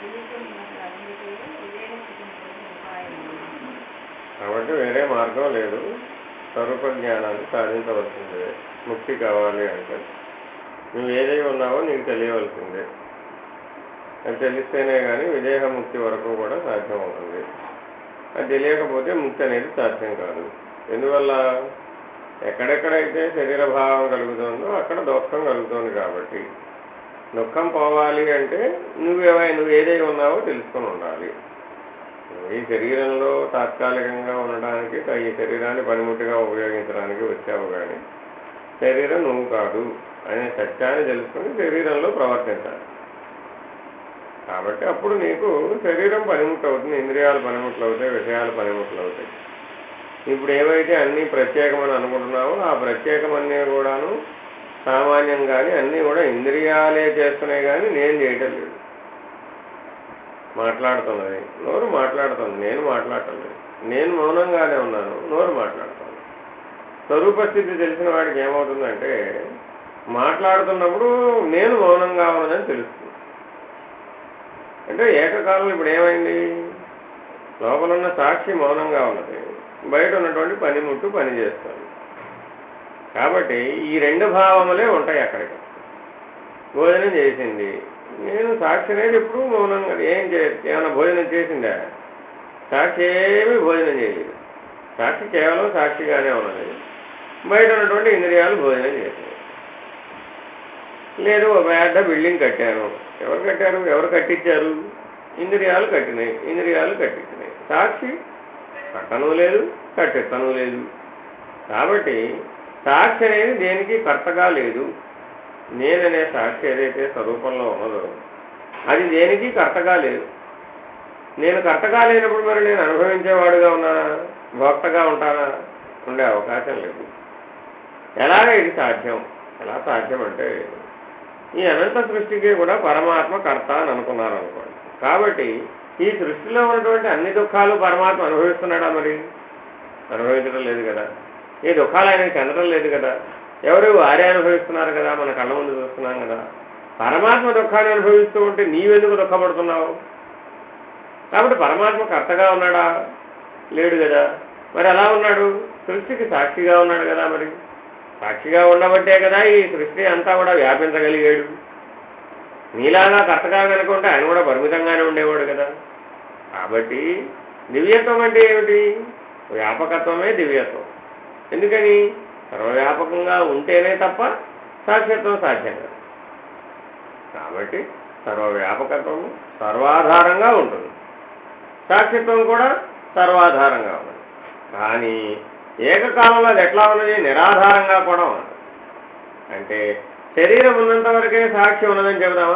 కాబట్టి వేరే మార్గం లేదు. స్వరూప జ్ఞానాన్ని సాధించవలసిందే. ముక్తి కావాలి అంటే నువ్వు ఏదై ఉన్నావో నీకు తెలియవలసిందే. అది తెలిస్తేనే కానీ విదేహ ముక్తి వరకు కూడా సాధ్యం అవుతుంది. అది తెలియకపోతే ముక్తి అనేది సాధ్యం కాదు. ఎందువల్ల? ఎక్కడెక్కడైతే శరీర భావం కలుగుతుందో అక్కడ దుఃఖం కలుగుతుంది. కాబట్టి దుఃఖం పోవాలి అంటే నువ్వు ఏదై ఉన్నావో తెలుసుకొని ఉండాలి. ఈ శరీరంలో తాత్కాలికంగా ఉండడానికి, ఈ శరీరాన్ని పనిముట్టుగా ఉపయోగించడానికి వచ్చావు. కానీ శరీరం నువ్వు కాదు అనే సత్యాన్ని తెలుసుకుని శరీరంలో ప్రవర్తించాలి. కాబట్టి అప్పుడు నీకు శరీరం పనిముట్లు అవుతుంది, ఇంద్రియాలు పనిముట్లు అవుతాయి, విషయాలు పనిముట్లు అవుతాయి. ఇప్పుడు ఏవైతే అన్నీ ప్రత్యేకమని అనుకుంటున్నావో ఆ ప్రత్యేకమన్నీ కూడాను సామాన్యంగానే అన్నీ కూడా ఇంద్రియాలే చేస్తున్నాయి, కానీ నేను చేయటం లేదు. మాట్లాడుతున్నది నోరు మాట్లాడుతుంది, నేను మాట్లాడటం లేదు. నేను మౌనంగానే ఉన్నాను, నోరు మాట్లాడుతుంది. స్వరూపస్థితి తెలిసిన వాడికి ఏమవుతుందంటే మాట్లాడుతున్నప్పుడు నేను మౌనంగా ఉన్నదని తెలుస్తుంది. అంటే ఏకకాలంలో ఇప్పుడు ఏమైంది? లోపలున్న సాక్షి మౌనంగా ఉన్నది, బయట ఉన్నటువంటి పనిముట్టు పని చేస్తుంది. కాబట్టి ఈ రెండు భావములే ఉంటాయి అక్కడికి. భోజనం చేసింది, నేను సాక్షి అనేది ఎప్పుడు మౌనంగా ఏమైనా భోజనం చేసిందా? సాక్షి ఏమీ భోజనం చేయలేదు. సాక్షి కేవలం సాక్షిగానే ఉన్నది. బయట ఉన్నటువంటి ఇంద్రియాలు భోజనం చేసినాయి. లేదు, ఒక పెద్ద బిల్డింగ్ కట్టాను. ఎవరు కట్టారు? ఎవరు కట్టించారు? ఇంద్రియాలు కట్టినాయి, ఇంద్రియాలు కట్టించినాయి. సాక్షి కట్టను లేదు, కట్టిస్తను లేదు. కాబట్టి సాక్షి అనేది దేనికి కర్తగా లేదు. నేననే సాక్షి ఏదైతే స్వరూపంలో ఉన్నదో అది దేనికి కర్తగా లేదు. నేను కర్తగా లేనప్పుడు మరి నేను అనుభవించేవాడుగా ఉన్నానా? భోక్తగా ఉంటానా? ఉండే అవకాశం లేదు. ఎలాగ ఇది సాధ్యం? ఎలా సాధ్యం అంటే ఈ అనంత సృష్టికి కూడా పరమాత్మ కర్త అని అనుకున్నారు అనుకోండి. కాబట్టి ఈ సృష్టిలో ఉన్నటువంటి అన్ని దుఃఖాలు పరమాత్మ అనుభవిస్తున్నాడా? మరి అనుభవించడం లేదు కదా. ఈ దుఃఖాలు ఆయనకి చెందడం లేదు కదా. ఎవరు వారే అనుభవిస్తున్నారు కదా, మన కళ్ళ ముందు చూస్తున్నాం కదా. పరమాత్మ దుఃఖాన్ని అనుభవిస్తూ ఉంటే నీవెందుకు దుఃఖపడుతున్నావు? కాబట్టి పరమాత్మ కర్తగా ఉన్నాడా? లేడు కదా. మరి ఎలా ఉన్నాడు? సృష్టికి సాక్షిగా ఉన్నాడు కదా. మరి సాక్షిగా ఉండబట్టే కదా ఈ సృష్టి అంతా కూడా వ్యాపించగలిగాడు. నీలాగా కర్తగా కనుకుంటే ఆయన కూడా పరిమితంగానే ఉండేవాడు కదా. కాబట్టి దివ్యత్వం అంటే ఏమిటి? వ్యాపకత్వమే దివ్యత్వం. ఎందుకని? సర్వవ్యాపకంగా ఉంటేనే తప్ప సాక్షిత్వం సాధ్యం కాదు. కాబట్టి సర్వవ్యాపకత్వము సర్వాధారంగా ఉంటుంది, సాక్షిత్వం కూడా సర్వాధారంగా ఉన్నది. కానీ ఏకకాలంలో అది ఎట్లా ఉన్నది? నిరాధారంగా కూడా ఉన్నది. అంటే శరీరం ఉన్నంత వరకే సాక్షి ఉన్నదని చెబుదామా?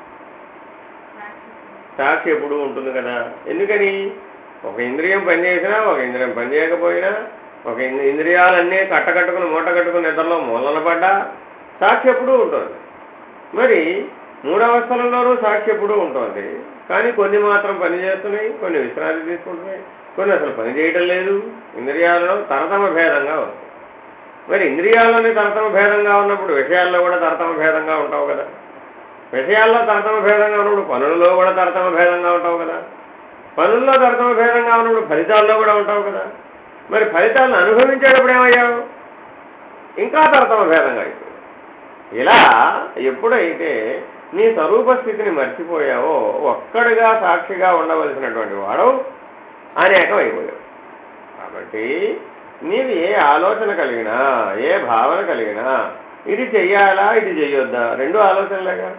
సాక్షి ఎప్పుడూ ఉంటుంది కదా. ఎందుకని? ఒక ఇంద్రియం పనిచేసినా, ఒక ఇంద్రియం పనిచేయకపోయినా, ఒక ఇంద్రియాలన్నీ కట్టకట్టుకుని మూట కట్టుకుని నిద్రలో మూలన పడ్డా సాక్షి ఎప్పుడూ ఉంటుంది. మరి మూడవస్థలలోనూ సాక్షి ఎప్పుడూ ఉంటుంది. కానీ కొన్ని మాత్రం పనిచేస్తున్నాయి, కొన్ని విశ్రాంతి తీసుకుంటున్నాయి, కొన్ని అసలు పని చేయటం లేదు. ఇంద్రియాలలో తరతమ భేదంగా ఉంది. మరి ఇంద్రియాల్లోనే తరతమ భేదంగా ఉన్నప్పుడు విషయాల్లో కూడా తరతమ భేదంగా ఉంటావు కదా. విషయాల్లో తరతమ భేదంగా ఉన్నప్పుడు పనులలో కూడా తరతమ భేదంగా ఉంటావు కదా. పనుల్లో తరతమ భేదంగా ఉన్నప్పుడు ఫలితాల్లో కూడా ఉంటావు కదా. మరి ఫలితాలను అనుభవించేటప్పుడు ఏమయ్యావు? ఇంకా తరతమ భేదంగా అయిపోయావు. ఇలా ఎప్పుడైతే నీ స్వరూప స్థితిని మర్చిపోయావో ఒక్కడిగా సాక్షిగా ఉండవలసినటువంటి వాడు అనేకం అయిపోయావు. కాబట్టి నీవు ఏ ఆలోచన కలిగినా, ఏ భావన కలిగినా ఇది చెయ్యాలా, ఇది చెయ్యొద్దా, రెండు ఆలోచనలేగా.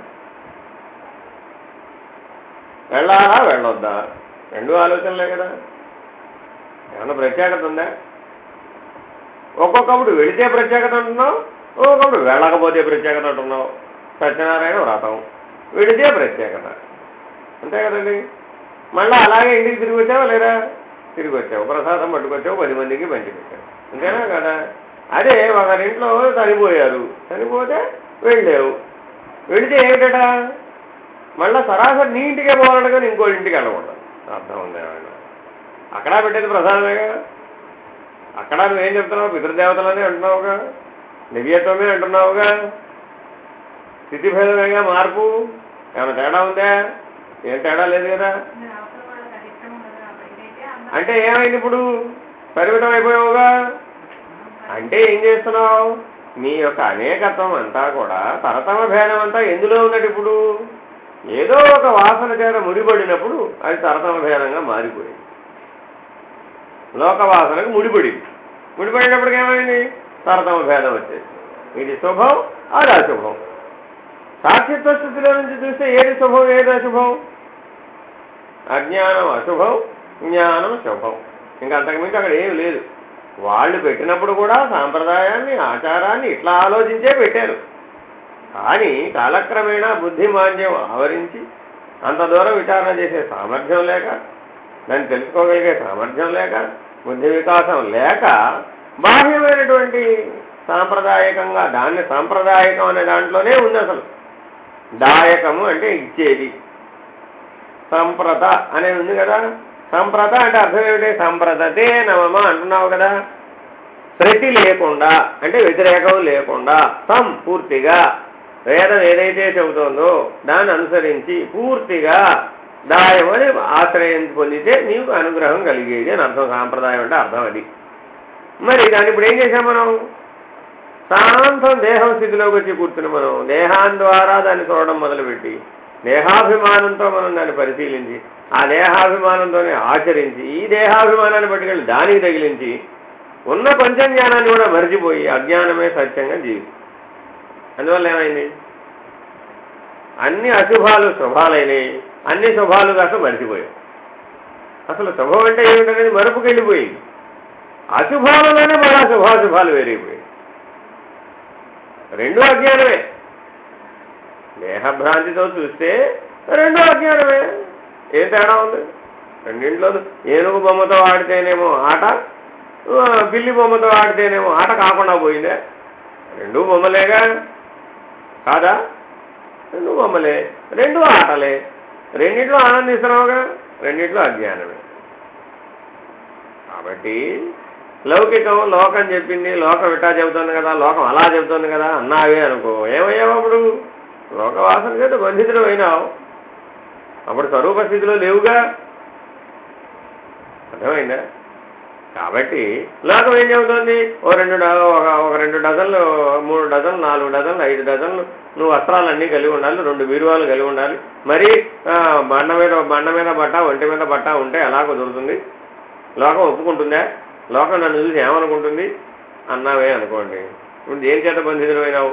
వెళ్ళాలా, వెళ్ళొద్దా, రెండు ఆలోచనలే కదా. ఏమన్నా ప్రత్యేకత ఉందా? ఒక్కొక్కప్పుడు వెళితే ప్రత్యేకత అంటున్నావు, ఒక్కొక్కప్పుడు వెళ్ళకపోతే ప్రత్యేకత అంటున్నావు. సత్యనారాయణ వ్రతం వెళితే ప్రత్యేకత, అంతే కదండి. మళ్ళీ అలాగే ఇంటికి తిరిగి వచ్చావా లేదా? తిరిగి వచ్చావు, ప్రసాదం పట్టుకొచ్చావు, 10 మందికి పంచిపెట్టావు, అంతేనా కదా. అదే ఒకరింట్లో చనిపోయారు, చనిపోతే వెళ్ళావు, వెళితే ఏమిటట? మళ్ళీ సరాసరి నీ ఇంటికే పోవాలంటే కానీ ఇంకో ఇంటికి వెళ్ళకూడదు. అర్థం ఉంది ఏమైనా? అక్కడ పెట్టేది ప్రసాదమేగా. అక్కడ నువ్వేం చెప్తున్నావు? పితృదేవతలనే అంటున్నావుగా, దివ్యత్వమే అంటున్నావుగా, స్థితిభేదమేగా మార్పు. ఏమైనా తేడా ఉందా? ఏం తేడా లేదు కదా. అంటే ఏమైంది ఇప్పుడు? పరిమితం అయిపోయావుగా. అంటే ఏం చేస్తున్నావు? నీ యొక్క అనేకత్వం అంతా కూడా తరతమ భేదం అంతా ఎందులో ఉన్నది? ఇప్పుడు ఏదో ఒక వాసన చేత ముడిపడినప్పుడు అది తరతమ భేదంగా మారిపోయింది. లోకవాసనకు ముడిపడింది. ముడిపడినప్పటికి ఏమైంది? తరతమ భేదం వచ్చేసి ఇది శుభం, అది అశుభం. సాక్షిత్వ స్థితిలో నుంచి చూస్తే ఏది శుభం, ఏది అశుభం? అజ్ఞానం అశుభం, జ్ఞానం శుభం. ఇంకా అంతకుమించి అక్కడ ఏమి లేదు. వాళ్ళు పెట్టినప్పుడు కూడా సాంప్రదాయాన్ని, ఆచారాన్ని ఇట్లా ఆలోచించే పెట్టారు. కానీ కాలక్రమేణా బుద్ధిమాంద్యం ఆవరించి అంత దూరం విచారణ చేసే సామర్థ్యం లేక, దాన్ని తెలుసుకోగలిగే సామర్థ్యం లేక, బుద్ధి వికాసం లేక బాహ్యమైనటువంటి సాంప్రదాయకంగా దాన్ని సాంప్రదాయకం అనే దాంట్లోనే ఉంది. అసలు దాయకము అంటే ఇచ్చేది, సంప్రత అనేది ఉంది కదా. సంప్రత అంటే అర్థం ఏమిటి? సంప్రతతే నమమ అంటున్నావు కదా. ప్రతి లేకుండా అంటే వ్యతిరేకం లేకుండా, పూర్తిగా వేదం ఏదైతే చెబుతోందో దాన్ని అనుసరించి పూర్తిగా దాయం అని ఆశ్రయం పొందితే నీకు అనుగ్రహం కలిగేది అని అర్థం. సాంప్రదాయం అంటే అర్థం అది. మరి దాన్ని ఇప్పుడు ఏం చేసాం మనం? శాంతం దేహం స్థితిలోకి వచ్చి కూర్చుని మనం దేహాన్ని ద్వారా దాన్ని చూడడం మొదలుపెట్టి దేహాభిమానంతో మనం దాన్ని పరిశీలించి ఆ దేహాభిమానంతోనే ఆచరించి ఈ దేహాభిమానాన్ని పట్టుకెళ్ళి దానికి తగిలించి ఉన్న కొంచెం జ్ఞానాన్ని కూడా మరిచిపోయి అజ్ఞానమే సత్యంగా జీవితం. అందువల్ల ఏమైంది? అన్ని అశుభాలు శుభాలైనవి, అన్ని శుభాలు కాక మరిచిపోయాయి. అసలు శుభం అంటే ఏమిటనేది మరుపుకెళ్ళిపోయింది. అశుభాలలోనే మళ్ళా శుభాశుభాలు వేరైపోయాయి. రెండూ అజ్ఞానమే. దేహభ్రాంతితో చూస్తే రెండూ అజ్ఞానమే. ఏం తేడా ఉంది? రెండింట్లో ఏనుగు బొమ్మతో ఆడితేనేమో ఆట, పిల్లి బొమ్మతో ఆడితేనేమో ఆట కాకుండా పోయిందే. రెండూ బొమ్మలేగా కాదా? రెండు బొమ్మలే, రెండు ఆటలే. రెండింటిలో ఆనందిస్తున్నావుగా, రెండింటిలో అజ్ఞానమే. కాబట్టి లౌకికం లోకం చెప్పింది, లోకం ఇట్టా చెబుతుంది కదా, లోకం అలా చెబుతుంది కదా అన్నావే అనుకో, ఏమయ్యావు అప్పుడు? లోకవాసన చేత బంధితుడు అయినావు. అప్పుడు స్వరూప స్థితిలో లేవుగా. అర్థమైందా? కాబట్టి లోకం ఏం చెబుతోంది? ఒక రెండు డజన్లు, 3 డజన్లు, 4 డజన్లు, 5 డజన్లు నువ్వు వస్త్రాలన్నీ కలిగి ఉండాలి, 2 బీరువాలు కలిగి ఉండాలి. మరి బండ మీద బట్ట, ఒంటి మీద బట్ట ఉంటే ఎలా కుదురుతుంది? లోకం ఒప్పుకుంటుందా? లోకం నన్ను చూసి ఏమనుకుంటుంది అన్నావే అనుకోండి, ఇప్పుడు దేని చేత బంధితులు అయినావు?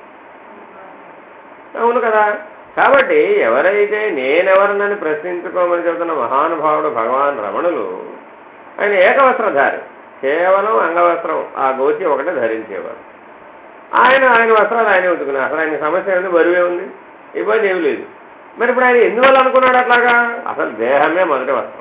అవును కదా. కాబట్టి ఎవరైతే నేనెవరినని ప్రశ్నించుకోమని చెబుతున్న మహానుభావుడు భగవాన్ రమణులు, ఆయన ఏకవస్త్రధారి, కేవలం అంగవస్త్రం ఆ గోచి ఒకటే ధరించేవారు. ఆయన వస్త్రాలు ఆయనే ఉతుకున్నారు. అసలు ఆయన సమస్య ఏమిటి? బరువే ఉంది, ఇబ్బంది ఏమి లేదు. మరి ఇప్పుడు ఆయన ఎందువల్ల అనుకున్నాడు అట్లాగా? అసలు దేహమే మొదటి వస్త్రం.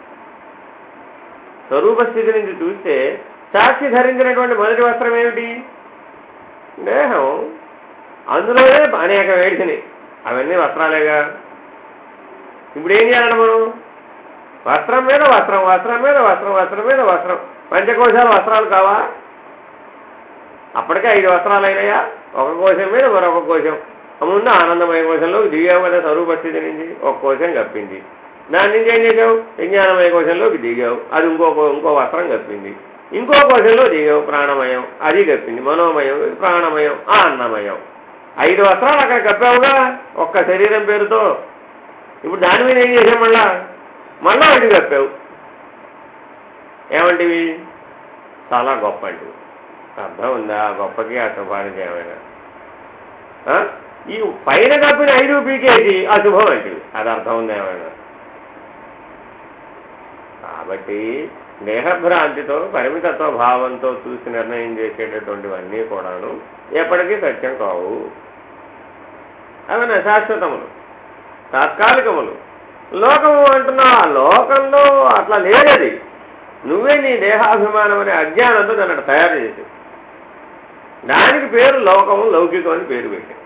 స్వరూప స్థితి నుంచి చూస్తే సాక్షి ధరించినటువంటి మొదటి వస్త్రం ఏమిటి? దేహం. అందులోనే అనేక వేడిసినాయి, అవన్నీ వస్త్రాలేగా. ఇప్పుడు ఏం చేయాలంటే మనం వస్త్రం మీద వస్త్రం, వస్త్రం మీద వస్త్రం, వస్త్రం మీద వస్త్రం, పంచకోశాలు వస్త్రాలు కావా? అప్పటికే 5 వస్త్రాలు అయినాయా? ఒక కోశం మీద మరొక కోశం. ముందు ఆనందమయ కోశంలోకి దిగావు కదా స్వరూప స్థితి నుంచి, ఒక కోశం కప్పింది. దాని నుంచి ఏం చేసావు? విజ్ఞానమయ కోశంలోకి దిగావు, అది ఇంకో వస్త్రం కప్పింది. ఇంకో కోశంలో దిగావు, ప్రాణమయం, అది కప్పింది. మనోమయం, ప్రాణమయం, అన్నమయం. 5 వస్త్రాలు అక్కడ కప్పావుగా ఒక్క శరీరం పేరుతో. ఇప్పుడు దాని మీద ఏం చేసావు? మళ్ళా వాటి కప్పావు. ఏమంటివి? చాలా గొప్ప అంటివి. అర్థం ఉందా? గొప్పకి ఆ శుభానికి ఏమైనా? ఈ పైన కప్పిన 5 పీకేసి అశుభం అంటివి, అది అర్థం ఉందా ఏమైనా? కాబట్టి దేహభ్రాంతితో పరిమితత్వ భావంతో చూసి నిర్ణయం చేసేటటువంటివన్నీ కూడాను ఎప్పటికీ సత్యం కావు. అవి అశాశ్వతములు, తాత్కాలికములు. లోకము అంటున్నా, లోకంలో అట్లా లేదది. నువ్వే నీ దేహాభిమానం అనే అజ్ఞానంతో దాన్ని తయారు చేసి దానికి పేరు లోకము, లౌకికం అని పేరు పెట్టావు.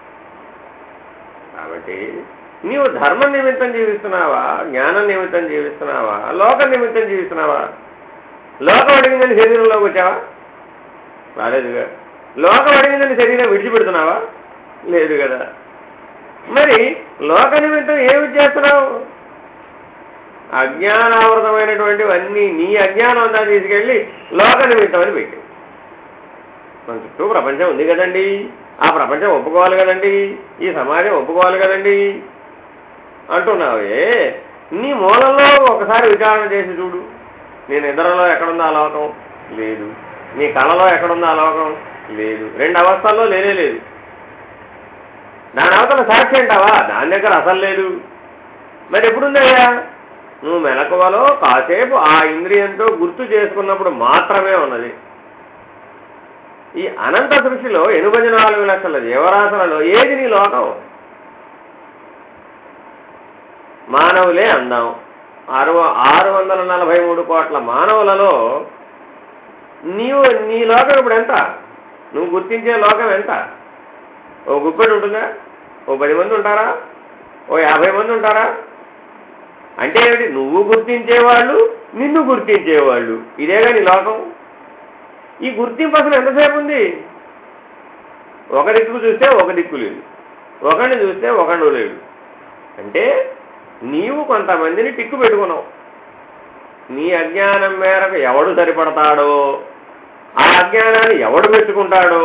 కాబట్టి నీవు ధర్మం నిమిత్తం జీవిస్తున్నావా, జ్ఞానం నిమిత్తం జీవిస్తున్నావా, లోకం నిమిత్తం జీవిస్తున్నావా? లోకం అడిగిందని శరీరంలోకి వచ్చావా? రాలేదుగా. లోకం అడిగిందని శరీరం విడిచిపెడుతున్నావా? లేదు కదా. మరి లోక నిమిత్తం ఏమి చేస్తున్నావు? అజ్ఞానావృతమైనటువంటివన్నీ నీ అజ్ఞానం అంతా తీసుకెళ్ళి లోక నిమిత్తం అని పెట్టి, మన చుట్టూ ప్రపంచం ఉంది కదండి, ఆ ప్రపంచం ఒప్పుకోవాలి కదండి, ఈ సమాజం ఒప్పుకోవాలి కదండి అంటున్నావే. నీ మూలంలో ఒకసారి విచారణ చేసి చూడు. నీ నిద్రలో ఎక్కడుందో ఆ లోకం లేదు, నీ కళలో ఎక్కడుందో ఆ లోకం లేదు, రెండు అవస్థల్లో లేనే లేదు. దాని అవతల సాక్షి అంటావా? దాని దగ్గర అసలు లేదు. మరి ఎప్పుడుందయ్యా? నువ్వు మెలకువలో కాసేపు ఆ ఇంద్రియంతో గుర్తు చేసుకున్నప్పుడు మాత్రమే ఉన్నది. ఈ అనంత సృష్టిలో 84 లక్షల జీవరాశులలో ఏది నీ లోకం? మానవులే అందాం. 643 కోట్ల మానవులలో నీ లోకం ఇప్పుడు ఎంత? నువ్వు గుర్తించే లోకం ఎంత? ఓ గుప్పెడు ఉంటుందా? ఓ 10 మంది ఉంటారా? ఓ 50 మంది ఉంటారా? అంటే ఏమిటి? నువ్వు గుర్తించేవాళ్ళు, నిన్ను గుర్తించేవాళ్ళు, ఇదేగా నీ లోకం. ఈ గుర్తింపు అసలు ఎంతసేపు ఉంది? ఒక దిక్కు చూస్తే ఒక దిక్కు లేదు, ఒకడిని చూస్తే ఒకడు లేడు. అంటే నీవు కొంతమందిని టిక్కు పెట్టుకున్నావు. నీ అజ్ఞానం మేరకు ఎవడు సరిపడతాడో, ఆ అజ్ఞానాన్ని ఎవడు పెట్టుకుంటాడో,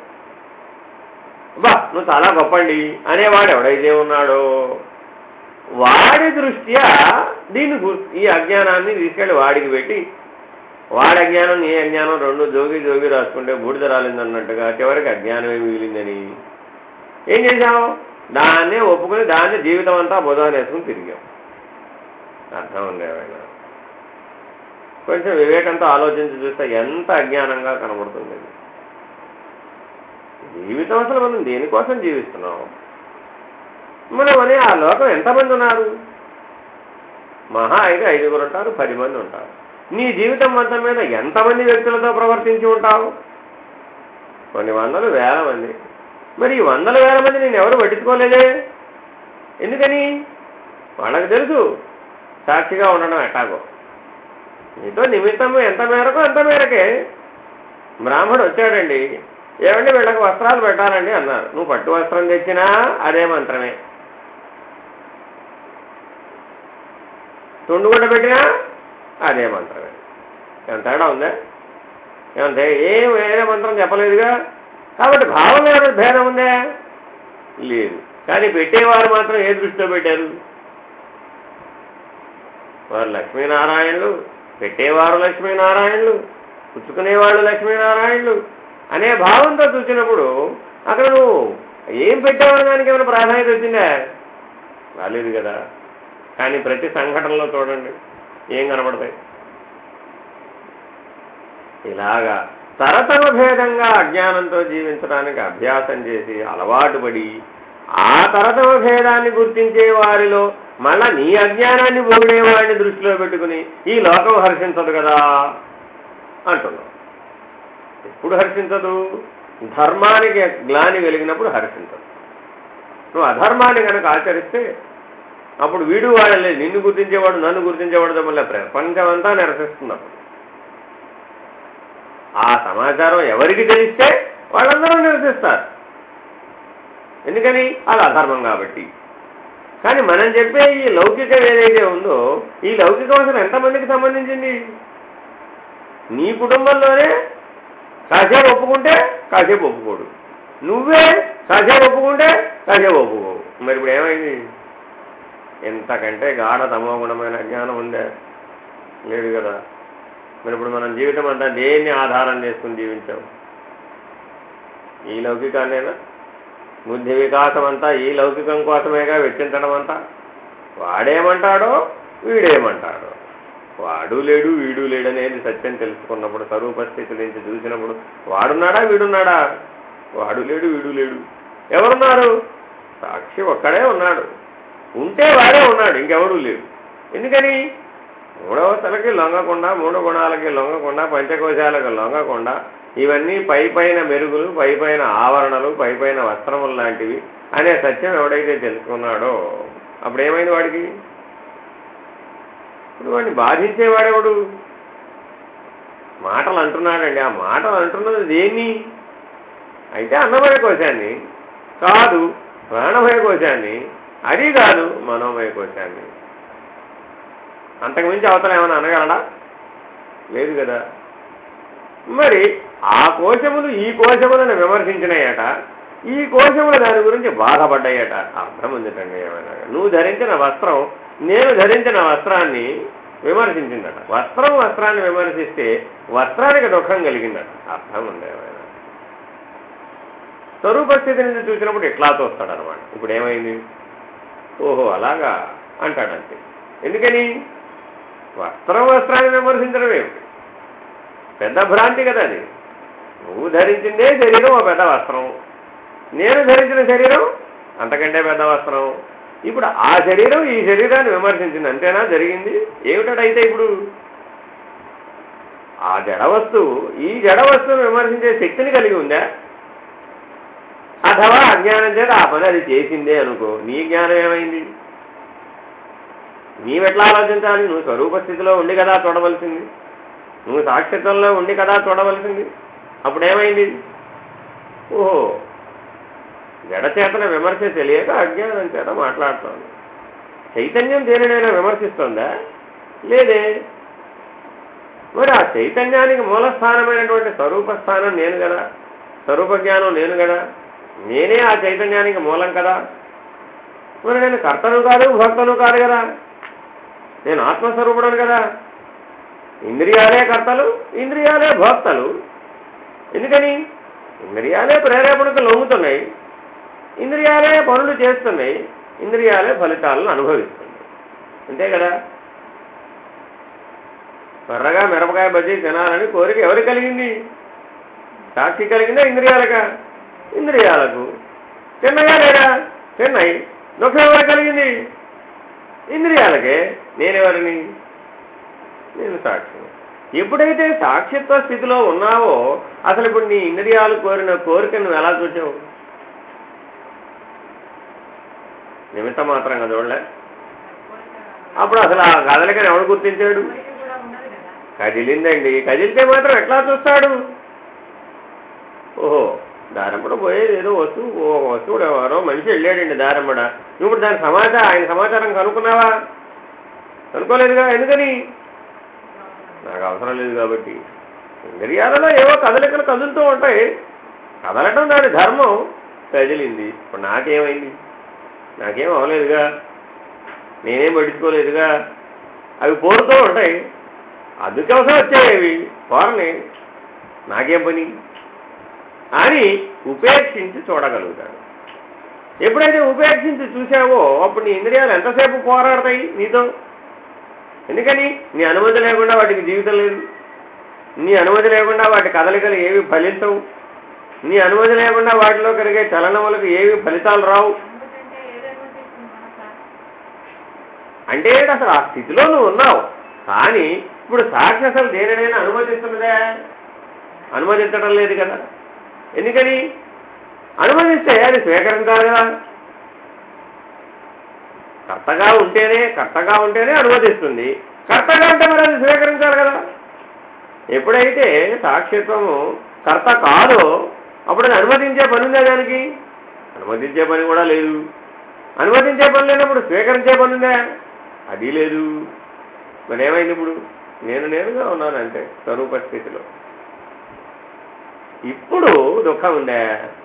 బా నువ్వు చాలా గొప్పండి అనేవాడు ఎవడైతే ఉన్నాడో వాడి దృష్ట్యా ఈ అజ్ఞానాన్ని తీసుకెళ్ళి వాడికి పెట్టి, వాడి అజ్ఞానం నీ అజ్ఞానం రెండు జోగి జోగి రాసుకుంటే బూడిద రాలిందన్నట్టుగా చివరికి అజ్ఞానమే మిగిలిందని ఏం చేశావు? దాన్నే ఒప్పుకుని దాన్ని జీవితం అంతా బుధాన్ని వేసుకుని తిరిగాం. అర్థం ఉంది ఏమైనా? కొంచెం వివేకంతో ఆలోచించి చూస్తే ఎంత అజ్ఞానంగా కనబడుతుంది. జీవితం అసలు మనం దేనికోసం జీవిస్తున్నాం? మనం అని ఆ లోకం ఎంతమంది ఉన్నారు? మహా అయితే 5 ఉంటారు, 10 మంది ఉంటారు. నీ జీవితం మొత్తం మీద ఎంతమంది వ్యక్తులతో ప్రవర్తించి ఉంటావు? కొన్ని వందలు వేల మంది. మరి ఈ వందల వేల మంది నేను ఎవరు పట్టించుకోలేదే. ఎందుకని? వాళ్ళకి తెలుసు సాక్షిగా ఉండడం ఎట్టాగో. నీతో నిమిత్తము ఎంత మేరకు అంత మేరకే. బ్రాహ్మడు వచ్చాడండి, ఏమండి వీళ్ళకి వస్త్రాలు పెట్టాలండి అన్నారు. నువ్వు పట్టు వస్త్రం తెచ్చినా అదే మంత్రమే, తుండుగుడ్డ పెట్టినా అదే మంత్రమే. ఏమైనా తేడా ఉందా? ఏమంటే ఏం వేరే మంత్రం చెప్పలేదుగా. కాబట్టి భావం ఏమైనా భేదం ఉందా? లేదు. కానీ పెట్టేవారు మాత్రం ఏ దృష్టిలో పెట్టారు? వారు లక్ష్మీనారాయణులు, పెట్టేవారు లక్ష్మీనారాయణులు, పుచ్చుకునేవాళ్ళు లక్ష్మీనారాయణులు అనే భావంతో చూసినప్పుడు అక్కడ నువ్వు ఏం పెట్టేవాడు దానికి ఏమైనా ప్రాధాన్యత వచ్చిందా? రాలేదు కదా. కానీ ప్రతి సంఘటనలో చూడండి ఏం కనబడతాయి. ఇలాగా తరతమ భేదంగా అజ్ఞానంతో జీవించడానికి అభ్యాసం చేసి అలవాటు పడి ఆ తరతమ భేదాన్ని గుర్తించే వారిలో మళ్ళా నీ అజ్ఞానాన్ని పొగిడేవాడిని దృష్టిలో పెట్టుకుని ఈ లోకం హర్షించదు కదా అంటున్నావు. ఎప్పుడు హర్షించదు? ధర్మానికి గ్లాని వెలిగినప్పుడు హర్షించదు. నువ్వు అధర్మాన్ని కనుక ఆచరిస్తే అప్పుడు వీడు వాడలే, నిన్ను గుర్తించేవాడు నన్ను గుర్తించేవాడు మళ్ళీ ప్రపంచం అంతా నిరసిస్తున్నప్పుడు ఆ సమాచారం ఎవరికి తెలిస్తే వాళ్ళందరూ నిరసిస్తారు. ఎందుకని? అది అధర్మం కాబట్టి. కానీ మనం చెప్పే ఈ లౌకికం ఏదైతే ఉందో ఈ లౌకికం అసలు ఎంతమందికి సంబంధించింది? నీ కుటుంబంలోనే కాసేపు ఒప్పుకుంటే కాసేపు ఒప్పుకోడు, నువ్వే కాసేపు ఒప్పుకుంటే కాసేపు ఒప్పుకోవు. మరి ఇప్పుడు ఏమైంది? ఎంతకంటే గాఢ తమోగుణమైన జ్ఞానం ఉందే? లేదు కదా. మరి ఇప్పుడు మనం జీవితం అంతా దేన్ని ఆధారం చేసుకుని జీవించాం? ఈ లౌకికాన్నేనా? బుద్ధి వికాసం అంతా ఈ లౌకికం కోసమేగా వెచ్చించడం అంతా. వాడేమంటాడో వీడేమంటాడో, వాడు లేడు వీడు లేడు అనేది సత్యం తెలుసుకున్నప్పుడు, స్వరూపస్థితి నుంచి చూసినప్పుడు వాడున్నాడా వీడున్నాడా? వాడు లేడు వీడు లేడు. ఎవరున్నారు? సాక్షి ఒక్కడే ఉన్నాడు. ఉంటే వాడే ఉన్నాడు, ఇంకెవడూ లేడు. ఎందుకని? మూడవస్థలకి లొంగకుండా, 3 గుణాలకి లొంగకుండా, పంచకోశాలకు లొంగకుండా, ఇవన్నీ పైపైన మెరుగులు, పైపైన ఆవరణలు, పైపైన వస్త్రములు లాంటివి అనే సత్యం ఎవడైతే తెలుసుకున్నాడో అప్పుడు ఏమైంది వాడికి? ఇప్పుడు వాడిని బాధించేవాడెవడు? మాటలు అంటున్నాడండి. ఆ మాటలు అంటున్నది దేన్ని? అయితే అన్నమయ కోశాన్ని కాదు, ప్రాణమయ కోశాన్ని. అది కాదు మనోమయ కోశాన్ని. అంతకుమించి అవతల ఏమైనా అనగలడా? లేదు కదా. మరి ఆ కోశములు ఈ కోశములను విమర్శించినాయట, ఈ కోశములు దాని గురించి బాధపడ్డాయట. అర్థం ఉందిటండి. ఏమైనా నువ్వు ధరించిన వస్త్రం నేను ధరించిన వస్త్రాన్ని విమర్శించిందట. వస్త్రం వస్త్రాన్ని విమర్శిస్తే వస్త్రానికి దుఃఖం కలిగిందట. అర్థం ఉంది. ఏమైనా స్వరూపస్థితి నుంచి చూసినప్పుడు ఇట్లా చూస్తాడనమాట. ఇప్పుడు ఏమైంది? ఓహో అలాగా అంటాడంతే. ఎందుకని? వస్త్రం వస్త్రాన్ని విమర్శించడం ఏమిటి? పెద్ద భ్రాంతి కదా అది. నువ్వు ధరించిందే శరీరం ఓ పెద్ద వస్త్రం, నేను ధరించిన శరీరం అంతకంటే పెద్ద వస్త్రం. ఇప్పుడు ఆ శరీరం ఈ శరీరాన్ని విమర్శించింది, అంతేనా జరిగింది? ఏమిటైతే ఇప్పుడు ఆ జడవస్తువు ఈ జడవస్తువును విమర్శించే శక్తిని కలిగి ఉందా? అథవా అజ్ఞానం చేత ఆ పని అది చేసిందే అనుకో, నీ జ్ఞానం ఏమైంది? నీవెట్లా ఆలోచించాలి? నువ్వు స్వరూప స్థితిలో ఉండి కదా చూడవలసింది, నువ్వు సాక్షిత్వంలో ఉండి కదా చూడవలసింది. అప్పుడేమైంది? ఓహో జడచేతన విమర్శ తెలియక అజ్ఞానం చేత మాట్లాడుతోంది. చైతన్యం దేనినైనా విమర్శిస్తుందా? లేదే. మరి ఆ చైతన్యానికి మూలస్థానమైనటువంటి స్వరూపస్థానం నేను కదా, స్వరూప జ్ఞానం నేను కదా, నేనే ఆ చైతన్యానికి మూలం కదా. మరి నేను కర్తను కాదు భక్తను కాదు కదా, నేను ఆత్మస్వరూపుడను కదా. ఇంద్రియాలే కర్తలు, ఇంద్రియాలే భోక్తలు. ఎందుకని? ఇంద్రియాలే ప్రేరేపణకు లొంగుతున్నాయి, ఇంద్రియాలే పనులు చేస్తున్నాయి, ఇంద్రియాలే ఫలితాలను అనుభవిస్తున్నాయి. అంతే కదా. త్వరగా మిరపకాయ బజ్జీ తినాలని కోరిక ఎవరు కలిగింది? సాక్షి కలిగిందా ఇంద్రియాలక? ఇంద్రియాలకు. తిన్నగా లేదా? తిన్నాయి. దుఃఖం ఎవరు కలిగింది? ఇంద్రియాలకే. నేనెవరిని? నేను సాక్షి. ఎప్పుడైతే సాక్షిత్వ స్థితిలో ఉన్నావో అసలు ఇప్పుడు నీ ఇంద్రియాలు కోరిన కోరికను ఎలా చూసావు? నిమిత్త మాత్రంగా చూడలే. అప్పుడు అసలు ఆ కదలికని ఎవడు గుర్తించాడు? కదిలిందండి. కదిలితే మాత్రం ఎట్లా చూస్తాడు? ఓహో దారంపడ పోయేది ఏదో వస్తువు, ఓ వస్తువుడు ఎవరో మనిషి వెళ్ళాడండి దారంపడ. ఇప్పుడు దాని ఆయన సమాచారం కనుక్కున్నావా? కనుక్కోలేదుగా. ఎందుకని? నాకు అవసరం లేదు కాబట్టి. ఇంద్రియాలలో ఏవో కదలికలు కదులుతూ ఉంటాయి, కదలటం దాని ధర్మం. కదిలింది. ఇప్పుడు నాకేమైంది? నాకేం అవ్వలేదుగా, నేనేం పట్టించుకోలేదుగా. అవి పోరుతూ ఉంటాయి, అందుకోసం వచ్చాయి పోరని, నాకేం పని అని ఉపేక్షించి చూడగలుగుతాడు. ఎప్పుడైతే ఉపేక్షించి చూసావో అప్పుడు నీ ఇంద్రియాలు ఎంతసేపు పోరాడతాయి నీతో? ఎందుకని? నీ అనుమతి లేకుండా వాటికి జీవితం లేదు, నీ అనుమతి లేకుండా వాటి కదలికలు ఏవి ఫలించవు, నీ అనుమతి లేకుండా వాటిలో కలిగే చలనములకు ఏవి ఫలితాలు రావు. అంటే అసలు ఆ స్థితిలో నువ్వు ఉన్నావు. కానీ ఇప్పుడు సాక్షి అసలు దేనినైనా అనుమతిస్తున్నదా? అనుమతించడం లేదు కదా. ఎందుకని? అనుమతిస్తే అది స్వీకరించాలి కదా. కర్తగా ఉంటేనే అనుమతిస్తుంది. కర్తగా అంటే మరి అది స్వీకరించాలి కదా. ఎప్పుడైతే సాక్షిత్వము కర్త కాదో అప్పుడు అది అనుమతించే పని ఉందా దానికి? అనుమతించే పని కూడా లేదు. అనుమతించే పని లేనప్పుడు స్వీకరించే పని ఉందా? అది లేదు. మరి ఏమైంది? ఇప్పుడు నేనుగా ఉన్నానంటే స్వరూప స్థితిలో. ఇప్పుడు దుఃఖం ఉందా?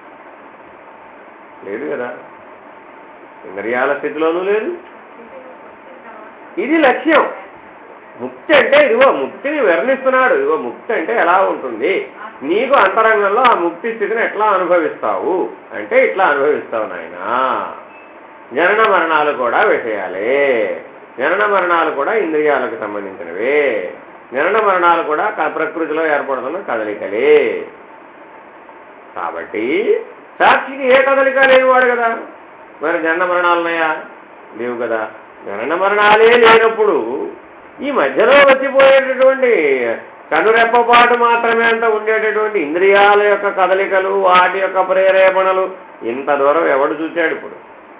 లేదు కదా. ఇంద్రియాల స్థితిలోనూ లేదు. ఇది లక్ష్యం. ముక్తి అంటే ఇదిగో ముక్తిని వర్ణిస్తున్నాడు. ఇదిగో ముక్తి అంటే ఎలా ఉంటుంది, నీకు అంతరంగంలో ఆ ముక్తి స్థితిని ఎట్లా అనుభవిస్తావు అంటే ఇట్లా అనుభవిస్తావు నాయనా. జనన మరణాలు కూడా విషయాలే, జనన మరణాలు కూడా ఇంద్రియాలకు సంబంధించినవే, జనన మరణాలు కూడా ప్రకృతిలో ఏర్పడుతున్న కదలికలే. కాబట్టి సాక్షికి ఏ కదలిక లేనివాడు కదా. మరి జనన మరణాలు ఉన్నాయా? లేవు కదా. జనన మరణాలే లేనప్పుడు ఈ మధ్యలో వచ్చిపోయేటటువంటి కనురెప్పపాటు మాత్రమే అంత ఉండేటటువంటి ఇంద్రియాల యొక్క కదలికలు, వాటి యొక్క ప్రేరేపణలు ఇంత దూరం ఎవడు చూశాడు? ఇప్పుడు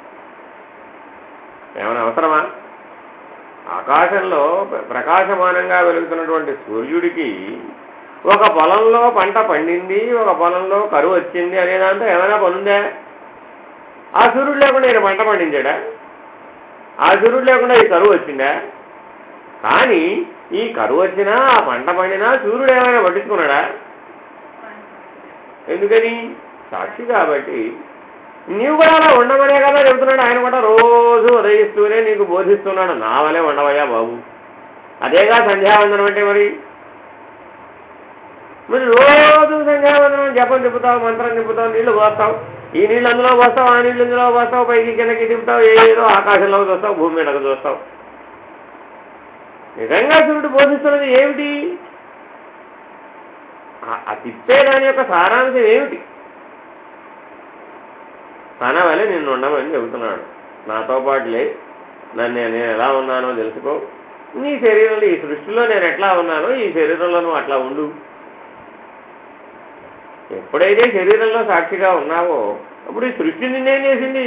ఏమైనా అవసరమా? ఆకాశంలో ప్రకాశమానంగా వెలుగుతున్నటువంటి సూర్యుడికి ఒక పొలంలో పంట పండింది, ఒక పొలంలో కరువు వచ్చింది అనేదాంతో ఏమైనా పనుందా? ఆ సూర్యుడు లేకుండా ఈయన పంట పండించాడా? ఆ సూర్యుడు లేకుండా ఈ కరువు వచ్చిందా? కానీ ఈ కరువు వచ్చినా ఆ పంట పండినా సూర్యుడు ఏమైనా పట్టించుకున్నాడా? ఎందుకని? సాక్షి కాబట్టి. నీవు కూడా అలా ఉండమనే కదా చెబుతున్నాడు. ఆయన కూడా రోజు ఉదయిస్తూనే నీకు బోధిస్తున్నాడు, నా వలే ఉండవయ్యా బాబు. అదేగా సంధ్యావందనం అంటే. మరి రోజు సంధ్యావందనం జపం తిప్పుతావు, మంత్రం తిప్పుతావు, నీళ్లు పోస్తావు, ఈ నీళ్ళు అందులో పోస్తావు, ఆ నీళ్ళు ఇందులో పోస్తావు, పైకి కిందకి తిప్పుతావు, ఏదో ఆకాశంలో చూస్తావు, భూమి మీదకు చూస్తావు. నిజంగా సూర్యుడు బోధిస్తున్నది ఏమిటి? ఆ తిప్పే దాని యొక్క సారాంశం ఏమిటి? తన వలె నిన్ను ఉండమని చెబుతున్నాడు. నాతో పాటులే, నేను ఎలా ఉన్నానో తెలుసుకో, నీ శరీరంలో ఈ సృష్టిలో నేను ఎట్లా ఉన్నానో ఈ శరీరంలో నువ్వు అట్లా ఉండు. ఎప్పుడైతే శరీరంలో సాక్షిగా ఉన్నావో అప్పుడు ఈ సృష్టి నిన్నేం చేసింది?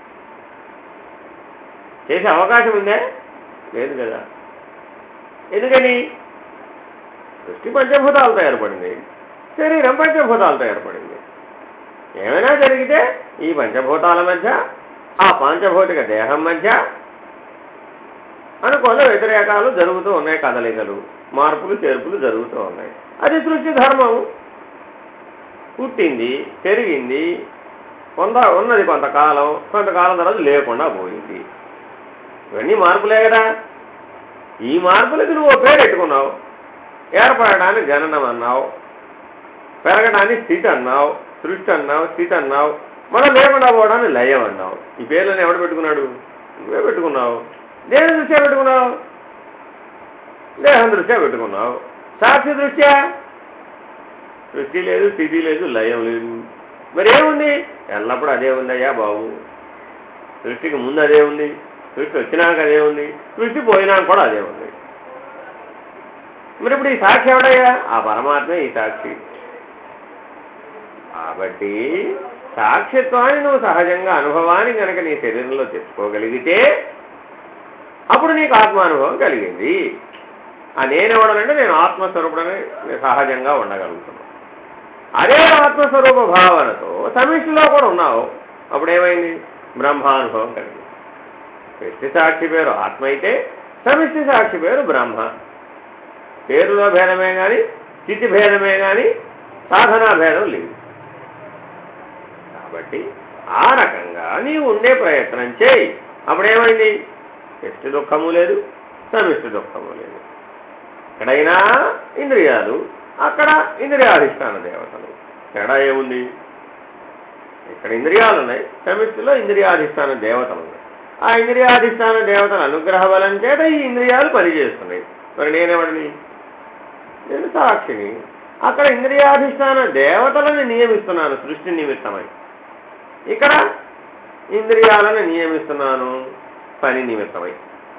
చేసే అవకాశం ఉందే? లేదు కదా. ఎందుకని? సృష్టి పంచభూతాలతో ఏర్పడింది, శరీరం పంచభూతాలతో ఏర్పడింది. ఏమైనా జరిగితే ఈ పంచభూతాల మధ్య, ఆ పంచభౌతిక దేహం మధ్య అనుకోని వ్యతిరేకాలు జరుగుతూ ఉన్నాయి, కదలికలు, మార్పులు చేర్పులు జరుగుతూ ఉన్నాయి. అది సృష్టి ధర్మం. పుట్టింది, పెరిగింది, ఉన్నది కొంతకాలం తర్వాత లేకుండా పోయింది. ఇవన్నీ మార్పులే కదా. ఈ మార్పులకి నువ్వు పేరు పెట్టుకున్నావు. ఏర్పడడానికి జననం అన్నావు, పెరగడానికి స్థితి అన్నావు, సృష్టి అన్నావు, స్థితి అన్నావు, మనం లేకుండా పోవడానికి లయం అన్నావు. ఈ పేర్లను ఎవడు పెట్టుకున్నాడు? నువ్వే పెట్టుకున్నావు. దేని దృష్ట్యా పెట్టుకున్నావు? దేహం దృష్ట్యా పెట్టుకున్నావు. సాక్షి దృష్ట్యా సృష్టి లేదు, స్థితి లేదు, లయం లేదు. మరి ఏముంది? ఎల్లప్పుడూ అదే ఉందయ్యా బాబు. సృష్టికి ముందు అదే ఉంది, సృష్టి వచ్చినాక అదే ఉంది, సృష్టి పోయినాక కూడా అదే ఉంది. మరి ఇప్పుడు ఈ సాక్షి ఎవడయ్యా? ఆ పరమాత్మే ఈ సాక్షి. కాబట్టి సాక్షిత్వాన్ని నువ్వు సహజంగా అనుభవాన్ని కనుక నీ శరీరంలో తెచ్చుకోగలిగితే అప్పుడు నీకు ఆత్మానుభవం కలిగింది. ఆ నేనెవడనంటే నేను ఆత్మస్వరూపుడని సహజంగా ఉండగలుగుతున్నాను. అదే ఆత్మస్వరూప భావనతో సమిష్టిలో కూడా ఉన్నావు. అప్పుడేమైంది? బ్రహ్మానుభవం కలిగింది. వ్యక్తి సాక్షి పేరు ఆత్మ అయితే సమిష్టి సాక్షి పేరు బ్రహ్మ. పేరులో భేదమే కానీ, స్థితి భేదమే కానీ సాధనా భేదం లేదు. కాబట్టి ఆ రకంగా నీవు ఉండే ప్రయత్నం చేయి. అప్పుడేమైంది? వ్యక్తి దుఃఖము లేదు, సమిష్టి దుఃఖము లేదు. ఎక్కడైనా ఇంద్రియాలు, అక్కడ ఇంద్రియాధిష్టాన దేవతలు. తేడా ఏముంది? ఇక్కడ ఇంద్రియాలు ఉన్నాయి, సమిష్టిలో ఇంద్రియాధిష్టాన దేవతలు ఉన్నాయి. ఆ ఇంద్రియాధిష్టాన దేవతల అనుగ్రహ బలం చేత ఈ ఇంద్రియాలు పనిచేస్తున్నాయి. మరి నేనేవాడిని? నేను సాక్షిని. అక్కడ ఇంద్రియాధిష్టాన దేవతలను నియమిస్తున్నాను సృష్టి నిమిత్తమై. ఇక్కడ ఇంద్రియాలను నియమిస్తున్నాను పని నిమిత్తమై,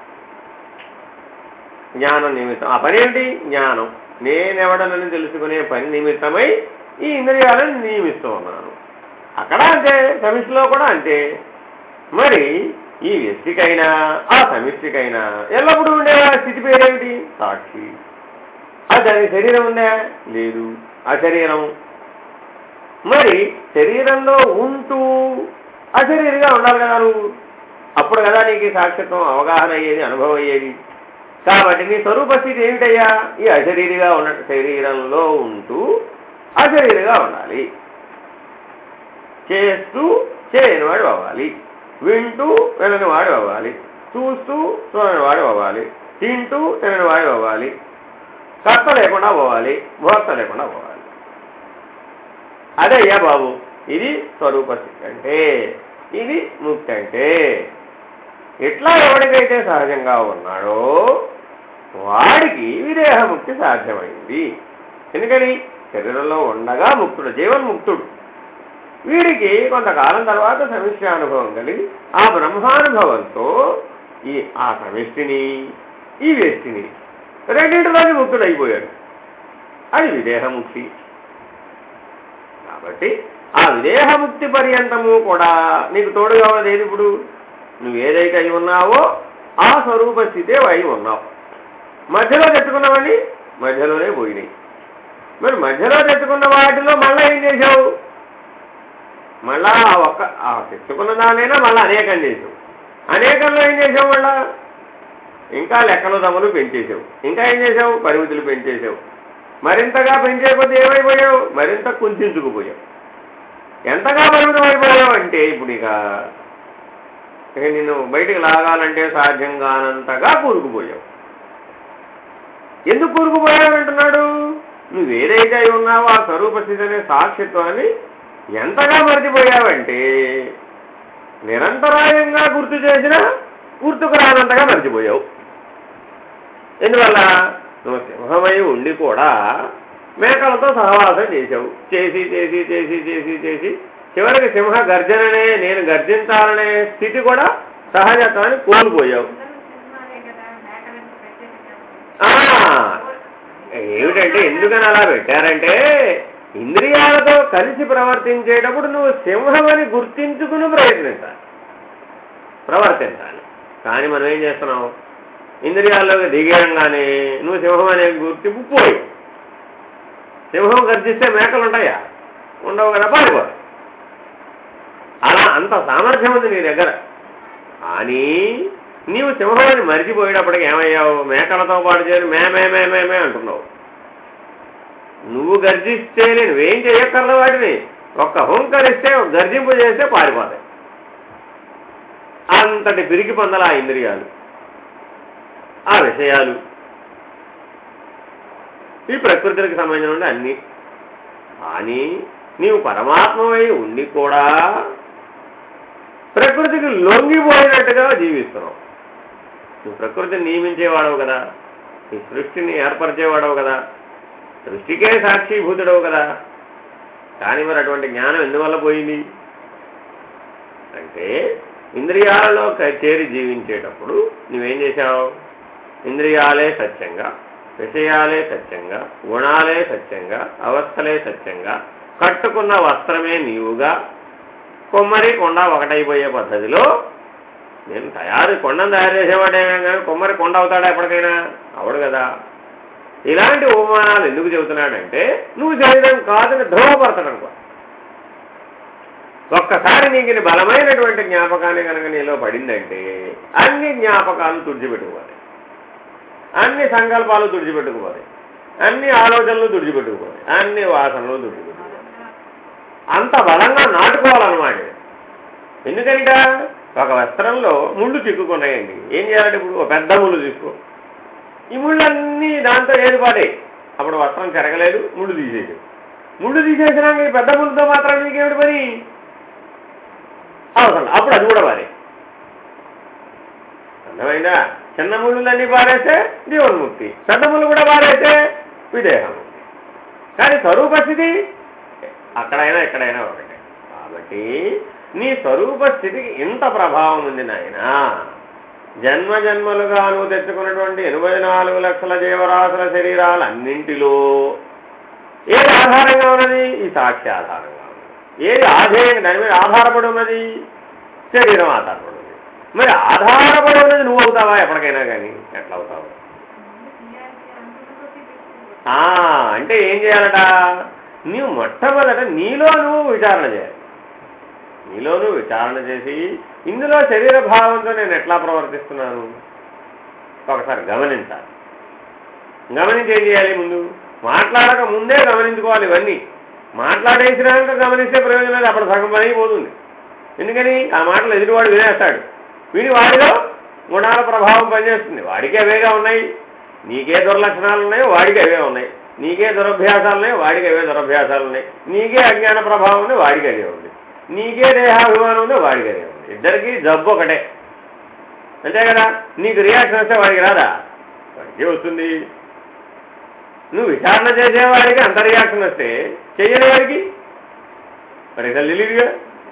జ్ఞానం నిమిత్తం. ఆ పని ఏంటి? జ్ఞానం. నేనెవడనని తెలుసుకునే పని నిమిత్తమై ఈ ఇంద్రియాలను నియమిస్తూ ఉన్నాను. అక్కడ అంతే, సమిష్టిలో కూడా అంతే. మరి ఈ వ్యక్తికైనా ఆ సమిష్టికైనా ఎల్లప్పుడూ ఉండే స్థితి పేరేమిటి? సాక్షి. అది దానికి శరీరం ఉందా? లేదు. అశరీరం. మరి శరీరంలో ఉంటూ అశరీరిగా ఉండాలి కదా నువ్వు. అప్పుడు కదా నీకు సాక్షిత్వం అవగాహన అయ్యేది, అనుభవం అయ్యేది. కాబట్టి నీ స్వరూప స్థితి ఏమిటయ్యా? ఈ అశరీరిగా ఉన్న శరీరంలో ఉంటూ అశరీరిగా ఉండాలి. చేస్తూ చేయనివాడు అవ్వాలి, వింటూ విననివాడు అవ్వాలి, చూస్తూ చూడనివాడు అవ్వాలి, తింటూ తిననివాడు అవ్వాలి, కర్త లేకుండా పోవాలి, భోక్త లేకుండా పోవాలి. అదయ్యా బాబు, ఇది స్వరూప స్థితి అంటే, ఇది ముక్తి అంటే. ఎట్లా ఎవడికైతే సహజంగా ఉన్నాడో వాడికి విదేహముక్తి సాధ్యమైంది. ఎందుకని? శరీరంలో ఉండగా ముక్తుడు, జీవన్ముక్తుడు. వీడికి కొంతకాలం తర్వాత సమిష్టానుభవం కలిగి ఆ బ్రహ్మానుభవంతో ఆ సమిష్టిని ఈ వ్యక్తిని రెండింటిలోకి ముక్తుడు అయిపోయాడు. అది విదేహముక్తి. కాబట్టి ఆ విదేహముక్తి పర్యంతము కూడా నీకు తోడుగా ఉన్నది ఏది? ఇప్పుడు నువ్వు ఏదైతే అయి ఉన్నావో ఆ స్వరూప స్థితే అయి ఉన్నావు. మధ్యలో తెచ్చుకున్నవన్నీ మధ్యలోనే పోయినాయి. మరి మధ్యలో తెచ్చుకున్న వాటిలో మళ్ళీ ఏం చేశావు? మళ్ళా తెచ్చుకున్న దానైనా మళ్ళీ అనేకం చేసావు. అనేకంలో ఏం చేసావు మళ్ళా? ఇంకా లెక్కలు తమలు పెంచేసావు. ఇంకా ఏం చేసావు? పరిమితులు పెంచేసావు. మరింతగా పెంచేయకపోతే ఏమైపోయావు? మరింత కుంచుకుపోయావు. ఎంతగా పరిమితం అయిపోయావు అంటే ఇప్పుడు ఇక నిన్ను బయటికి లాగాలంటే సాధ్యం కానంతగా కూరుకుపోయావు. ఎందుకు కూరుకుపోయావు అంటున్నాడు? నువ్వేదైతే అయి ఉన్నావో ఆ స్వరూపస్థితి అనే సాక్షిత్వాన్ని ఎంతగా మర్చిపోయావంటే నిరంతరాయంగా గుర్తు చేసినా గుర్తుకు రానంతగా మర్చిపోయావు. ఎందువల్ల? నువ్వు సింహమై ఉండి కూడా మేకలతో సహవాసం చేశావు. చేసి చేసి చేసి చేసి చేసి చివరికి సింహ గర్జననే, నేను గర్జించాలనే స్థితి కూడా సహజత్వాన్ని కోల్పోయావు. ఏమిటంటే ఎందుకని అలా పెట్టారంటే ఇంద్రియాలతో కలిసి ప్రవర్తించేటప్పుడు నువ్వు సింహమని గుర్తించుకుని ప్రవర్తించాలి. కానీ మనం ఏం చేస్తున్నావు? ఇంద్రియాల్లోకి దిగేయంగానే నువ్వు సింహం అనే గుర్తింపు పోయి, సింహం గర్జిస్తే మేకలు ఉంటాయా? ఉండవు కదా, పారిపోతాయి. అలా అంత సామర్థ్యం ఉంది నీ దగ్గర. కానీ నీవు సింహాన్ని మరిచిపోయేటప్పటికి ఏమయ్యావు? మేకలతో పాటు చేరి మేమే అంటున్నావు. నువ్వు గర్జిస్తే నువ్వేం చేయక్కర్ల వాటిని ఒక్క హుంకరిస్తే గర్జింపు చేస్తే పారిపోతాయి. అంతటి పిరికి పొందల ఆ ఇంద్రియాలు, ఆ విషయాలు, ఈ ప్రకృతికి సంబంధించిన అన్నీ. కానీ నీవు పరమాత్మవై ఉండి కూడా ప్రకృతికి లొంగిపోయినట్టుగా జీవిస్తున్నావు. నువ్వు ప్రకృతిని నియమించేవాడవు కదా, ఈ సృష్టిని ఏర్పరిచేవాడవు కదా, సృష్టికే సాక్షిభూతుడవు కదా. కానీ మరి అటువంటి జ్ఞానం ఎందువల్ల పోయింది అంటే ఇంద్రియాలలో చేరి జీవించేటప్పుడు నువ్వేం చేశావు? ఇంద్రియాలే సత్యంగా, విషయాలే సత్యంగా, గుణాలే సత్యంగా, అవస్థలే సత్యంగా, కట్టుకున్న వస్త్రమే నీవుగా, కొమ్మరి కొండ ఒకటైపోయే పద్ధతిలో నేను కొండను తయారు చేసేవాడే కానీ కొమ్మరి కొండ అవుతాడా ఎప్పటికైనా? అవడు కదా. ఇలాంటి ఉపమానాలు ఎందుకు చెబుతున్నాడంటే నువ్వు శరీరం కాదని ధ్రువపరచడం కోసం. ఒక్కసారి నీకు బలమైనటువంటి జ్ఞాపకాన్ని కనుక నీలో పడిందంటే అన్ని జ్ఞాపకాలు తుడిచిపెట్టుకోవాలి, అన్ని సంకల్పాలు తుడిచిపెట్టుకోవాలి, అన్ని ఆలోచనలు తుడిచిపెట్టుకోవాలి, అన్ని వాసనలు తుడిచిపెట్టుకోవాలి. అంత బలంగా నాటుకోవాలన్నమాట. ఎందుకంటే ఒక వస్త్రంలో ముళ్ళు చిక్కుకున్నాయండి. ఏం చేయాలంటే ఇప్పుడు ఒక పెద్ద ముళ్ళు తీసుకో, ఈ ముళ్ళన్నీ దాంతో ఏర్పడాయి. అప్పుడు వస్త్రం చెరగలేదు, ముళ్ళు తీసేసాడు. ముళ్ళు తీసేసినాక ఈ పెద్ద ముళ్ళతో మాత్రం నీకేమిటి పని? అవసరం. అప్పుడు అది కూడా పారే. అర్థమైందా? చిన్న ముళ్ళులన్నీ పారేస్తే జీవన్ముక్తి, పెద్ద ముళ్ళు కూడా పారేస్తే విదేహముక్తి. కానీ స్వరూపస్థితి అక్కడైనా ఎక్కడైనా ఒకటే. కాబట్టి నీ స్వరూపస్థితికి ఇంత ప్రభావం ఉంది నాయనా. జన్మ జన్మలుగా నువ్వు తెచ్చుకున్నటువంటి 84 లక్షల జీవరాశుల శరీరాలన్నింటిలో ఏది ఆధారంగా ఉన్నది? ఈ సాక్షి ఆధారంగా ఉన్నది. ఏది ఆధేయంగా దాని మీద ఆధారపడి ఉన్నది? శరీరం ఆధారపడి ఉన్నది. మరి ఆధారపడి ఉన్నది నువ్వు అవుతావా ఎప్పటికైనా? కానీ ఎట్లా అవుతావు? అంటే ఏం చేయాలట? నీవు మొట్టమొదట నీలో నువ్వు విచారణ చేయాలి. నీలో నువ్వు విచారణ చేసి ఇందులో శరీర భావంతో నేను ఎట్లా ప్రవర్తిస్తున్నాను ఒకసారి గమనించాలి. గమనించి ఏం చేయాలి? ముందు మాట్లాడక ముందే గమనించుకోవాలి. ఇవన్నీ మాట్లాడేసినాక గమనిస్తే ప్రయోజనం లేదు, అప్పుడు సగం పని అయిపోతుంది. ఎందుకని? ఆ మాటలు ఎదుటివాడు వినేస్తాడు. విని వాడిలో గుణాల ప్రభావం పనిచేస్తుంది. వాడికి అవేగా ఉన్నాయి. నీకే దుర్లక్షణాలు ఉన్నాయో వాడికి అవే ఉన్నాయి. నీకే దురభ్యాసాలు ఉన్నాయి, వాడికి అవే దురభ్యాసాలు ఉన్నాయి. నీకే అజ్ఞాన ప్రభావం ఉంది, వాడికి అదే ఉంది. నీకే దేహాభిమానం ఉంది, వాడికి అదే ఉంది. ఇద్దరికీ జబ్బు ఒకటే, అంతే కదా. నీకు రియాక్షన్ వస్తే వాడికి రాదా? వాడికి వస్తుంది. నువ్వు విచారణ చేసేవాడికి అంత రియాక్షన్ వస్తే చెయ్యని వాడికి మరి అసలు తెలియదుగా.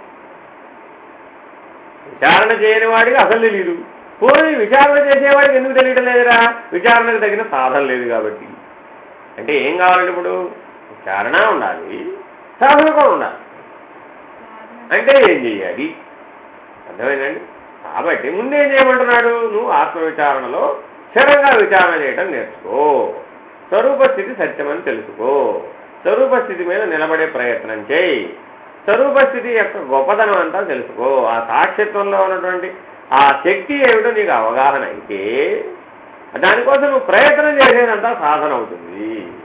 విచారణ చేయని వాడికి అసలు తెలియదు. పోనీ విచారణ చేసేవాడికి ఎందుకు తెలియటం లేదురా? విచారణకు తగిన సాధన లేదు కాబట్టి. అంటే ఏం కావాలంటే ఇప్పుడు విచారణ ఉండాలి, సాధన కూడా ఉండాలి. అంటే ఏం చెయ్యాలి? అర్థమైందండి? కాబట్టి ముందేం చేయమంటున్నాడు? నువ్వు ఆత్మవిచారణలో స్థిరంగా విచారణ చేయడం నేర్చుకో. స్వరూపస్థితి సత్యమని తెలుసుకో. స్వరూపస్థితి మీద నిలబడే ప్రయత్నం చేయి. స్వరూపస్థితి యొక్క గొప్పతనం అంతా తెలుసుకో. ఆ సాక్షిత్వంలో ఉన్నటువంటి ఆ శక్తి ఏమిటో నీకు అవగాహన అయితే దానికోసం నువ్వు ప్రయత్నం చేసేదంతా సాధన అవుతుంది.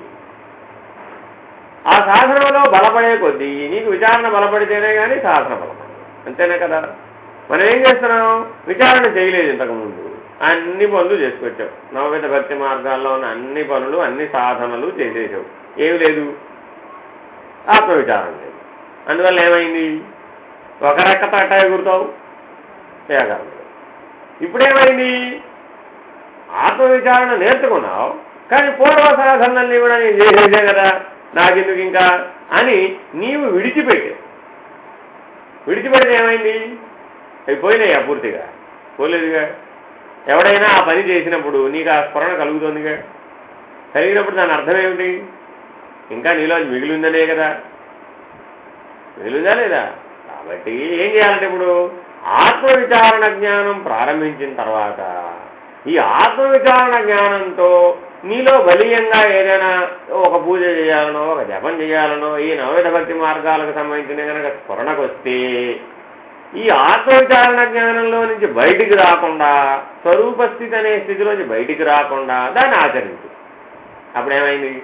ఆ సాధనలో బలపడే కొద్దీ నీకు విచారణ బలపడితేనే కానీ సాధన బలపడదు. అంతేనే కదా. మనం ఏం చేస్తున్నాం, విచారణ చేయలేదు ఇంతకుముందు, అన్ని పనులు చేసుకొచ్చావు. నవవిధ భక్తి మార్గాల్లో ఉన్న అన్ని పనులు అన్ని సాధనలు చేసేసావు, ఏమి లేదు, ఆత్మవిచారం లేదు. అందువల్ల ఏమైంది, ఒక రెక్కతో అట్టా ఎగురుతావు, ఏకారం. ఇప్పుడేమైంది, ఆత్మవిచారణ నేర్చుకున్నావు, కానీ పూర్వ సాధనల్ని కూడా నేను చేసేసే కదా, నాకెందుకు ఇంకా అని నీవు విడిచిపెట్టావు. విడిచిపెడితే ఏమైంది, అవి పోయినాయా పూర్తిగా? పోలేదుగా. ఎవడైనా ఆ పని చేసినప్పుడు నీకు ఆ స్మరణ కలుగుతుందిగా. కలిగినప్పుడు దాని అర్థం ఏమిటి, ఇంకా నీలో మిగిలిందనే కదా, మిగిలిందా లేదా? కాబట్టి ఏం చేయాలంటే ఇప్పుడు ఆత్మవిచారణ జ్ఞానం ప్రారంభించిన తర్వాత ఈ ఆత్మవిచారణ జ్ఞానంతో నీలో బలీయంగా ఏదైనా ఒక పూజ చేయాలనో ఒక జపం చేయాలనో ఈ నవవిధ భక్తి మార్గాలకు సంబంధించిన కనుక స్మరణకు వస్తే ఈ ఆత్మవిచారణ జ్ఞానంలో నుంచి బయటికి రాకుండా, స్వరూపస్థితి అనే స్థితిలోంచి బయటికి రాకుండా దాన్ని ఆచరించు. అప్పుడేమైంది,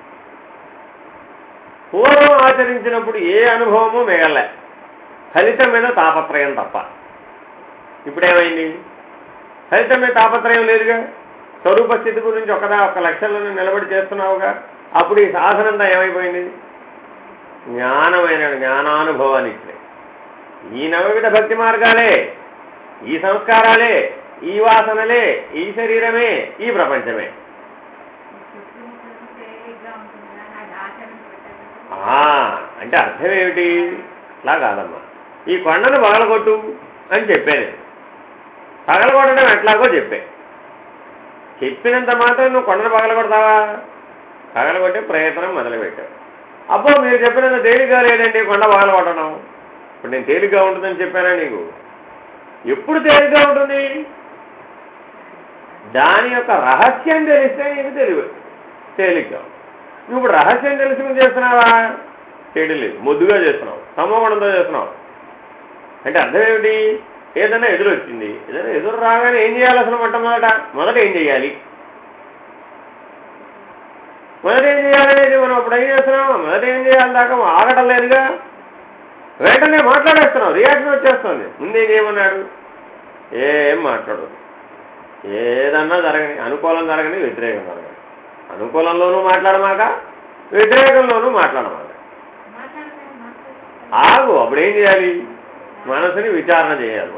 పూర్వం ఆచరించినప్పుడు ఏ అనుభవమూ మిగలే, ఫలితం మీద తాపత్రయం తప్ప. ఇప్పుడేమైంది, ఫలితం మీద తాపత్రయం లేదుగా. స్వరూపస్థితి గురించి ఒక లక్ష్యంలో నిలబడి చేస్తున్నావుగా. అప్పుడు ఈ సాధనంతా ఏమైపోయింది, జ్ఞానానుభవానికి. ఈ నవవిధ భక్తి మార్గాలే, ఈ సంస్కారాలే, ఈ వాసనలే, ఈ శరీరమే, ఈ ప్రపంచమే. అంటే అర్థం ఏమిటి, అట్లా కాదమ్మా. ఈ కొండను పగలగొట్టు అని చెప్పాను, పగలగొట్టడం ఎట్లాగో చెప్పినంత మాత్రం నువ్వు కొండను పగలగొడతావా? పగలగొట్టే ప్రయత్నం మొదలుపెట్టావు. అబ్బో మీరు చెప్పినంత తేలిగ్గా లేదండి కొండ పగలగొట్టడం. ఇప్పుడు నేను తేలిగ్గా ఉంటుందని చెప్పానా నీకు? ఎప్పుడు తేలిగ్గా ఉంటుంది, దాని యొక్క రహస్యం తెలిస్తే నీకు తేలిగ్గా. నువ్వు ఇప్పుడు రహస్యం తెలుసుకుని చేస్తున్నావా? చేయడం లేదు, మొద్దుగా చేస్తున్నావు, సమోగుణంతో చేస్తున్నావు. అంటే అర్థం ఏమిటి, ఏదైనా ఎదురొచ్చింది, ఏదైనా ఎదురు రాగానే ఏం చేయాలి అసలు? మొదట ఏం చేయాలి, మొదట ఏం చేయాలనేది మనం అప్పుడు ఏం చేస్తున్నాం, మొదట ఏం చేయాలి దాకా ఆగటం లేదుగా. వెంటనే మాట్లాడేస్తున్నావు, రియాక్షన్ వచ్చేస్తుంది. ముందేం చేయమన్నాడు, ఏం మాట్లాడదు, ఏదన్నా జరగని, అనుకూలం జరగని వ్యతిరేకం జరగని, అనుకూలంలోనూ మాట్లాడమాక వ్యతిరేకంలోనూ మాట్లాడమాక, ఆగు. అప్పుడేం చేయాలి, మనసుని విచారణ చేయాలి.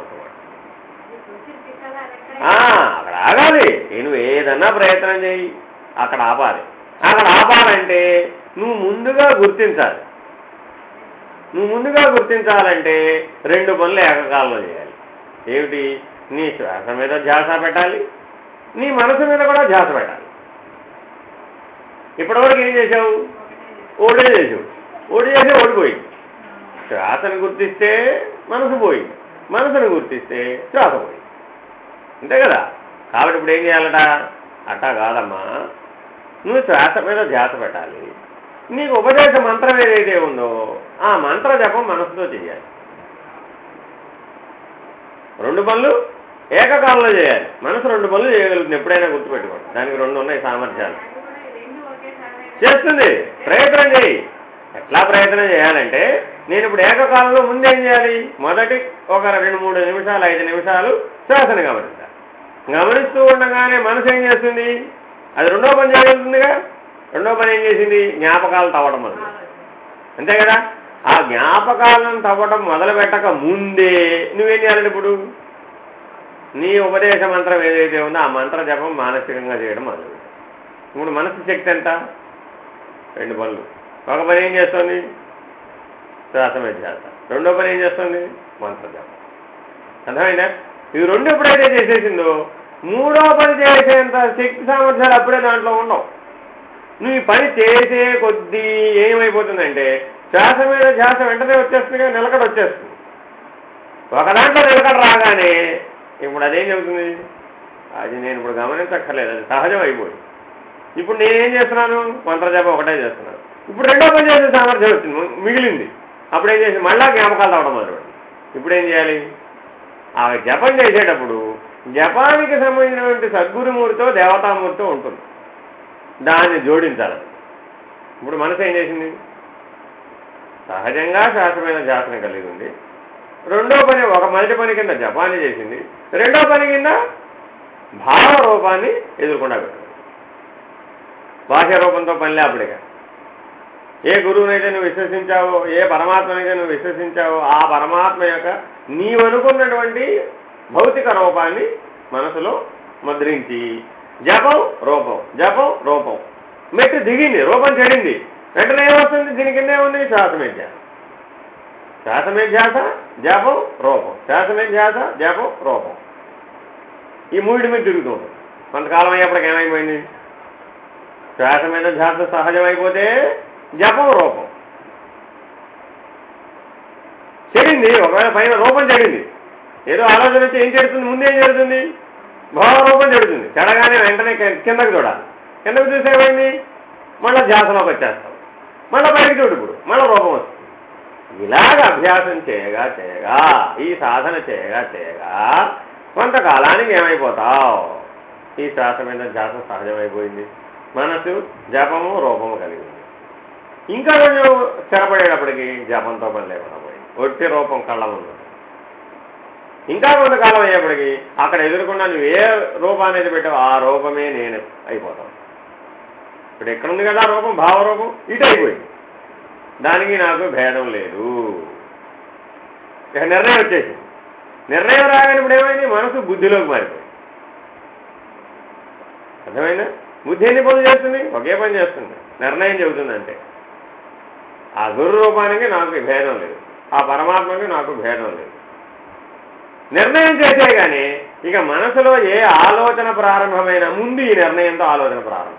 అక్కడ ఆగాలి. నువ్వు ఏదన్నా ప్రయత్నం చేయి, అక్కడ ఆపాలి. అక్కడ ఆపాలంటే నువ్వు ముందుగా గుర్తించాలి. నువ్వు ముందుగా గుర్తించాలంటే రెండు పనులు ఏకకాలంలో చేయాలి. ఏమిటి, నీ శ్వాస మీద ధ్యాస పెట్టాలి, నీ మనసు మీద కూడా ధ్యాస పెట్టాలి. ఇప్పటివరకు ఏం చేసావు, ఓడి చేసావు, ఓడిపోయింది. శ్వాసను గుర్తిస్తే మనసు పోయింది, మనసును గుర్తిస్తే శ్వాస పోయింది, అంతే కదా. కాబట్టి ఇప్పుడు ఏం చేయాలట, అట్టా కాదమ్మా, నువ్వు శ్వాస మీద ధ్యాస పెట్టాలి. నీకు ఉపదేశ మంత్రం ఏదైతే ఉందో ఆ మంత్ర జపం మనసుతో చేయాలి. రెండు పనులు ఏకకాలంలో చేయాలి. మనసు రెండు పనులు చేయగలుగుతుంది, ఎప్పుడైనా గుర్తుపెట్టుకోండి. దానికి రెండు ఉన్నాయి సామర్థ్యాలు. చేస్తుంది, ప్రయత్నం చేయి. ఎట్లా ప్రయత్నం చేయాలంటే, నేను ఇప్పుడు ఏకకాలంలో ముందేం చేయాలి, మొదటి ఒక 2-3 నిమిషాలు 5 నిమిషాలు శ్వాసను గమనించాలి. గమనిస్తూ ఉండగానే మనసు ఏం చేస్తుంది, అది రెండో పని చేయగలుగుతుందిగా. రెండో పని ఏం చేసింది, జ్ఞాపకాలు తవ్వడం మొదలు, అంతే కదా. ఆ జ్ఞాపకాలను తవ్వడం మొదలు పెట్టక ముందే నువ్వేం చేయాలంటే, ఇప్పుడు నీ ఉపదేశ మంత్రం ఏదైతే ఉందో ఆ మంత్ర జపం మానసికంగా చేయడం మొదలు. ఇప్పుడు మనసు శక్తి ఎంత, 2 పనులు. ఒక పని ఏం చేస్తుంది, శ్వాస మీద ధ్యాస. రెండో పని ఏం చేస్తుంది, మంత్ర జపం. అర్థమైందా? ఇవి రెండు ఎప్పుడైతే చేసేసిందో మూడో పని చేసేంత శక్తి సామర్థ్యాలు అప్పుడే దాంట్లో ఉండవు. నువ్వు ఈ పని చేసే కొద్దీ ఏమైపోతుందంటే శ్వాస మీద ధ్యాస వెంటనే వచ్చేస్తుంది, నిలకడ వచ్చేస్తుంది. ఒక దాంట్లో నిలకడ రాగానే ఇప్పుడు అదేం చెబుతుంది, అది నేను ఇప్పుడు గమనించక్కర్లేదు, అది సహజం అయిపోయింది. ఇప్పుడు నేనేం చేస్తున్నాను, మంత్రజపం ఒకటే చేస్తున్నాను. ఇప్పుడు రెండో పని చేసే సామర్థ్యం వచ్చింది, మిగిలింది. అప్పుడు ఏం చేసి మళ్ళా జ్ఞాపకాలు రావడం మొదలుపెట్టింది. ఇప్పుడు ఏం చేయాలి, ఆ జపం చేసేటప్పుడు జపానికి సంబంధించినటువంటి సద్గురుమూర్తితో దేవతామూర్తితో ఉంటుంది, దాన్ని జోడించాలి. ఇప్పుడు మనసు ఏం చేసింది? సహజంగా శాస్త్రమైన ధ్యాసను కలిగి ఉంది. రెండో పని మొదటి పని కింద జపాన్ని చేసింది, రెండో పని కింద భావ రూపాన్ని ఎదుర్కొండా పెట్టింది. బాహ్య రూపంతో పనిలే అప్పటిగా. ఏ గురువునైతే నువ్వు విశ్వసించావో, ఏ పరమాత్మనైతే నువ్వు విశ్వసించావో, ఆ పరమాత్మ యొక్క నీవనుకున్నటువంటి భౌతిక రూపాన్ని మనసులో ముద్రించి జపం రూపం, జపం రూపం, మెట్టు దిగింది, రూపం చెడింది, వెంటనే ఏమొస్తుంది? దీని కింద ఏముంది? శ్వాసమేధ్యాస. శ్వాసమేధ్యాస, జపం, రూపం, శ్వాసమేధ్యాస, జపం, రూపం. ఈ మూడి మీద తిరుగుతూ ఉంటుంది. కొంతకాలం అయ్యేప్పటికి ఏమైపోయింది? శ్వాస మీద ధ్యాస సహజమైపోతే జపం రూపం చెడింది. ఒకవేళ పైన రూపం చెడింది, ఏదో ఆలోచన వచ్చి ఏం చెడుతుంది? ముందేం జరుగుతుంది? భావరూపం చెడుతుంది. చెడగానే వెంటనే కిందకి చూడాలి. కిందకి చూసేమైంది? మళ్ళీ ధ్యాసలోకి వచ్చేస్తాం, మళ్ళీ పైకి చూడు, మళ్ళీ రూపం వస్తుంది. ఇలాగ అభ్యాసం చేయగా చేయగా, ఈ సాధన చేయగా చేయగా కొంతకాలానికి ఏమైపోతావు? ఈ శ్వాస మీద ధ్యాస సహజమైపోయింది, మనసు జపము రూపము కలిగింది. ఇంకా కొంచెం స్థిరపడేటప్పటికి జపంతో పని లేకుండా పోయింది, ఒట్టి రూపం కళ్ళ ముందు. ఇంకా కొంతకాలం అయ్యేప్పటికీ అక్కడ ఎదుర్కొన్నా నువ్వు ఏ రూపాన్ని అయితే పెట్టావు ఆ రూపమే నేను అయిపోతావు. ఇప్పుడు ఎక్కడుంది కదా రూపం, భావరూపం, ఇటు అయిపోయింది. దానికి నాకు భేదం లేదు. ఇక నిర్ణయం వచ్చేసింది. నిర్ణయం రాగానే ఇప్పుడు ఏమైంది? మనసు బుద్ధిలోకి మారిపోయింది. అర్థమైందా? బుద్ధి ఎన్ని పనులు చేస్తుంది? ఒకే పని చేస్తుంది, నిర్ణయం చెబుతుంది. అంటే ఆ గురు రూపానికి నాకు భేదం లేదు, ఆ పరమాత్మకి నాకు భేదం లేదు. నిర్ణయం చేసే కానీ ఇక మనసులో ఏ ఆలోచన ప్రారంభమైన ముందు ఈ నిర్ణయంతో ఆలోచన ప్రారంభం.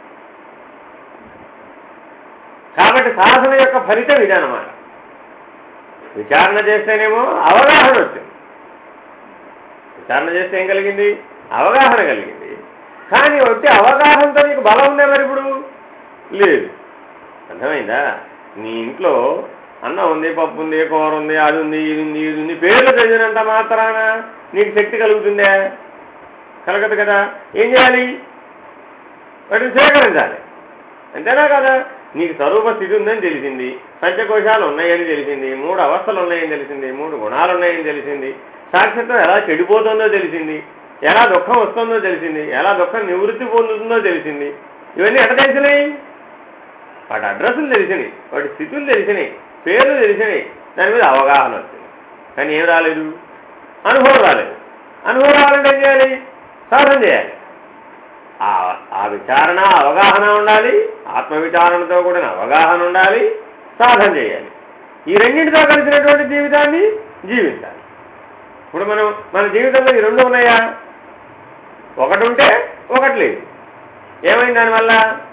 కాబట్టి సాధన యొక్క ఫలితం ఇదన్నమాట. విచారణ చేస్తేనేమో అవగాహన వచ్చింది. విచారణ చేస్తే ఏం కలిగింది? అవగాహన కలిగింది. కానీ వచ్చే అవగాహనతో నీకు బలం ఉందే మరి ఇప్పుడు లేదు. అర్థమైందా? నీ ఇంట్లో అన్నం ఉంది, పప్పు ఉంది, కూర ఉంది, అది ఉంది, ఇది ఉంది, ఇది ఉంది, పేర్లు చదివినంత మాత్రాన నీకు శక్తి కలుగుతుందా? కలగదు కదా. ఏం చేయాలి? వాటిని సేకరించాలి. అంతేనా కదా? నీకు స్వరూప స్థితి ఉందని తెలిసింది, పంచకోశాలు ఉన్నాయని తెలిసింది, 3 అవస్థలు ఉన్నాయని తెలిసింది, 3 గుణాలు ఉన్నాయని తెలిసింది, సాక్షిత్వం ఎలా చెడిపోతుందో తెలిసింది, ఎలా దుఃఖం వస్తుందో తెలిసింది, ఎలా దుఃఖం నివృత్తి పొందుతుందో తెలిసింది. ఇవన్నీ ఎట్లా తెలిసినాయి? వాటి అడ్రస్లు తెలిసినాయి, వాటి స్థితులు తెలిసినాయి, పేర్లు తెలిసినాయి, దాని మీద అవగాహన వచ్చింది. కానీ ఏం రాలేదు? అనుభవం రాలేదు. అనుభవం రావాలంటే ఏం చేయాలి? సాధన చేయాలి. ఆ విచారణ అవగాహన ఉండాలి, ఆత్మవిచారణతో కూడిన అవగాహన ఉండాలి, సాధన చేయాలి. ఈ రెండింటితో కలిసినటువంటి జీవితాన్ని జీవించాలి. ఇప్పుడు మన జీవితంలో ఈ రెండు ఉన్నాయా? ఒకటి ఉంటే ఒకటి లేదు. ఏమైంది దానివల్ల?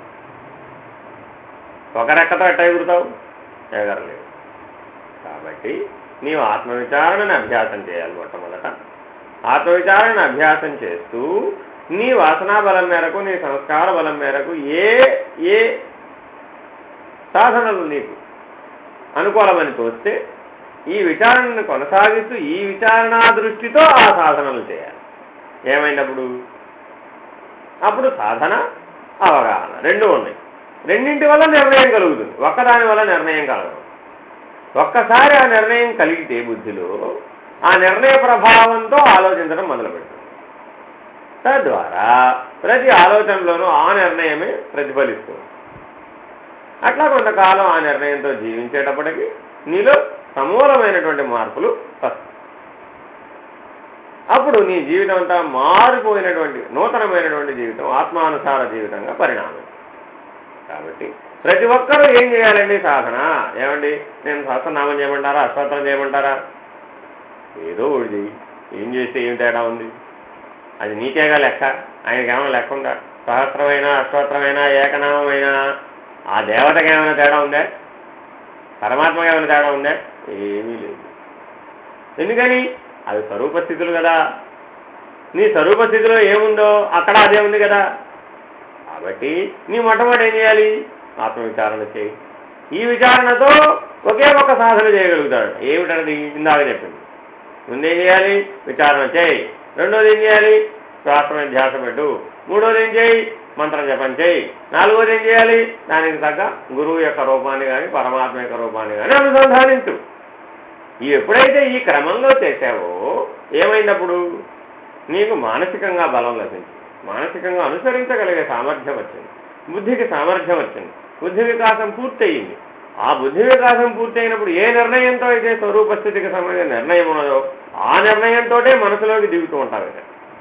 ఒక రెక్కతో ఎట్ట ఎగురుతావు? ఎగరలేదు. కాబట్టి నీవు ఆత్మవిచారణను అభ్యాసం చేయాలి. మొట్టమొదట ఆత్మవిచారణను అభ్యాసం చేస్తూ నీ వాసనా బలం మేరకు, నీ సంస్కార బలం మేరకు ఏ సాధనలు నీకు అనుకూలమని తోస్తే ఈ విచారణను కొనసాగిస్తూ ఈ విచారణా దృష్టితో ఆ సాధనలు చేయాలి. ఏమైనప్పుడు? అప్పుడు సాధన అవగాహన రెండు ఉన్నాయి. రెండింటి వల్ల నిర్ణయం కలుగుతుంది, ఒక్కదాని వల్ల నిర్ణయం కలగదు. ఒక్కసారి ఆ నిర్ణయం కలిగితే బుద్ధిలో ఆ నిర్ణయ ప్రభావంతో ఆలోచించడం మొదలుపెడుతుంది. తద్వారా ప్రతి ఆలోచనలోనూ ఆ నిర్ణయమే ప్రతిఫలిస్తుంది. అట్లా కొంతకాలం ఆ నిర్ణయంతో జీవించేటప్పటికి నీలో సమూలమైనటువంటి మార్పులు వస్తాయి. అప్పుడు నీ జీవితం అంతా మారిపోయినటువంటి నూతనమైనటువంటి జీవితం, ఆత్మానుసార జీవితంగా పరిణామం. కాబట్టి ప్రతి ఒక్కరూ ఏం చేయాలండి? సాధన. ఏమండి నేను సహస్రనామం చేయమంటారా, అష్టోత్తరం చేయమంటారా? ఏదో ఒకటి చెయ్యి. ఏం చేస్తే ఏం తేడా ఉంది? అది నీకేగా లెక్క, ఆయనకేమైనా లెక్క ఉందా? సహస్రమైనా, అష్టోత్తరమైనా, ఏకనామైనా ఆ దేవతకి ఏమైనా తేడా ఉందా? పరమాత్మకి ఏమైనా తేడా ఉందా? ఏమీ లేదు. ఎందుకని? అది స్వరూప స్థితులు కదా. నీ స్వరూప స్థితిలో ఏముందో అక్కడ అదే ఉంది కదా. కాబట్టి నీ మొట్టమొదటి ఏం చేయాలి? ఆత్మవిచారణ చేయి. ఈ విచారణతో ఒకే ఒక సాధన చేయగలుగుతాడు. ఏమిటన్నది ఇందాక చెప్పింది. ముందేం చేయాలి? విచారణ చేయి. రెండోది ఏం చేయాలి? శ్వాస మీద ధ్యాస పెట్టు. మూడోది ఏం చేయి? మంత్రం జపం చేయి. నాలుగోది ఏం చేయాలి? దానికి తగ్గ గురువు యొక్క రూపాన్ని కానీ పరమాత్మ యొక్క రూపాన్ని కానీ అనుసంధానించు. ఎప్పుడైతే ఈ క్రమంలో చేశావో ఏమైనప్పుడు నీకు మానసికంగా బలం లభించింది, మానసికంగా అనుసరించగలిగే సామర్థ్యం వచ్చింది, బుద్ధికి సామర్థ్యం వచ్చింది, బుద్ధి వికాసం పూర్తయింది. ఆ బుద్ధి వికాసం పూర్తయినప్పుడు ఏ నిర్ణయంతో అయితే స్వరూపస్థితికి సంబంధించిన నిర్ణయం ఉన్నదో ఆ నిర్ణయంతో మనసులోకి దిగుతూ ఉంటారు.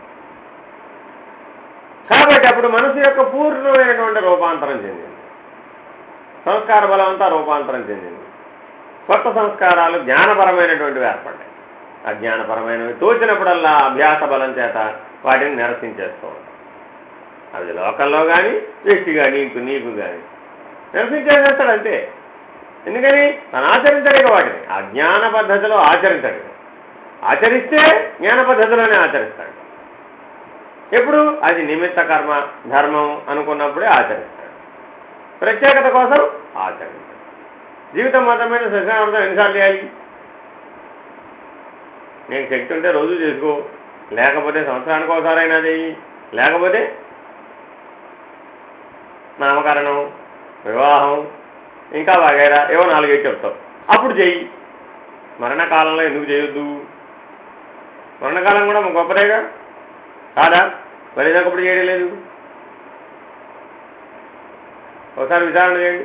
కాబట్టి అప్పుడు మనసు యొక్క పూర్ణమైనటువంటి రూపాంతరం చెందింది, సంస్కార బలం అంతా రూపాంతరం చెందింది. కొత్త సంస్కారాలు జ్ఞానపరమైనటువంటివి ఏర్పడ్డాయి. అజ్ఞానపరమైనవి తోచినప్పుడల్లా అభ్యాస బలం చేత వాటిని నిరసించేస్తూ ఉంటాం. అది లోకల్లో కానీ వ్యక్తిగా నీకు కానీ నిరసించేసేస్తాడు అంతే. ఎందుకని తను ఆచరించలేక వాటిని ఆ జ్ఞాన పద్ధతిలో ఆచరించడు. ఆచరిస్తే జ్ఞాన పద్ధతిలోనే ఆచరిస్తాడు. ఎప్పుడు అది నిమిత్త కర్మ ధర్మం అనుకున్నప్పుడే ఆచరిస్తాడు. ప్రత్యేకత కోసం ఆచరిస్తాడు. జీవితం మాత్రమే సత్యనారాయణ ఎన్నిసార్లు చేయాలి? నీకు శక్తి ఉంటే రోజు చేసుకో, లేకపోతే సంవత్సరానికి ఒకసారైనా చెయ్యి, లేకపోతే నామకరణం, వివాహం, ఇంకా వగైరా ఏవో 4-5 చెప్తావు, అప్పుడు చెయ్యి. మరణకాలంలో ఎందుకు చేయొద్దు? మరణకాలం కూడా గొప్పదేగా కాదా? మరి ఇదొకప్పుడు చేయడం లేదు. ఒకసారి విచారణ చేయండి.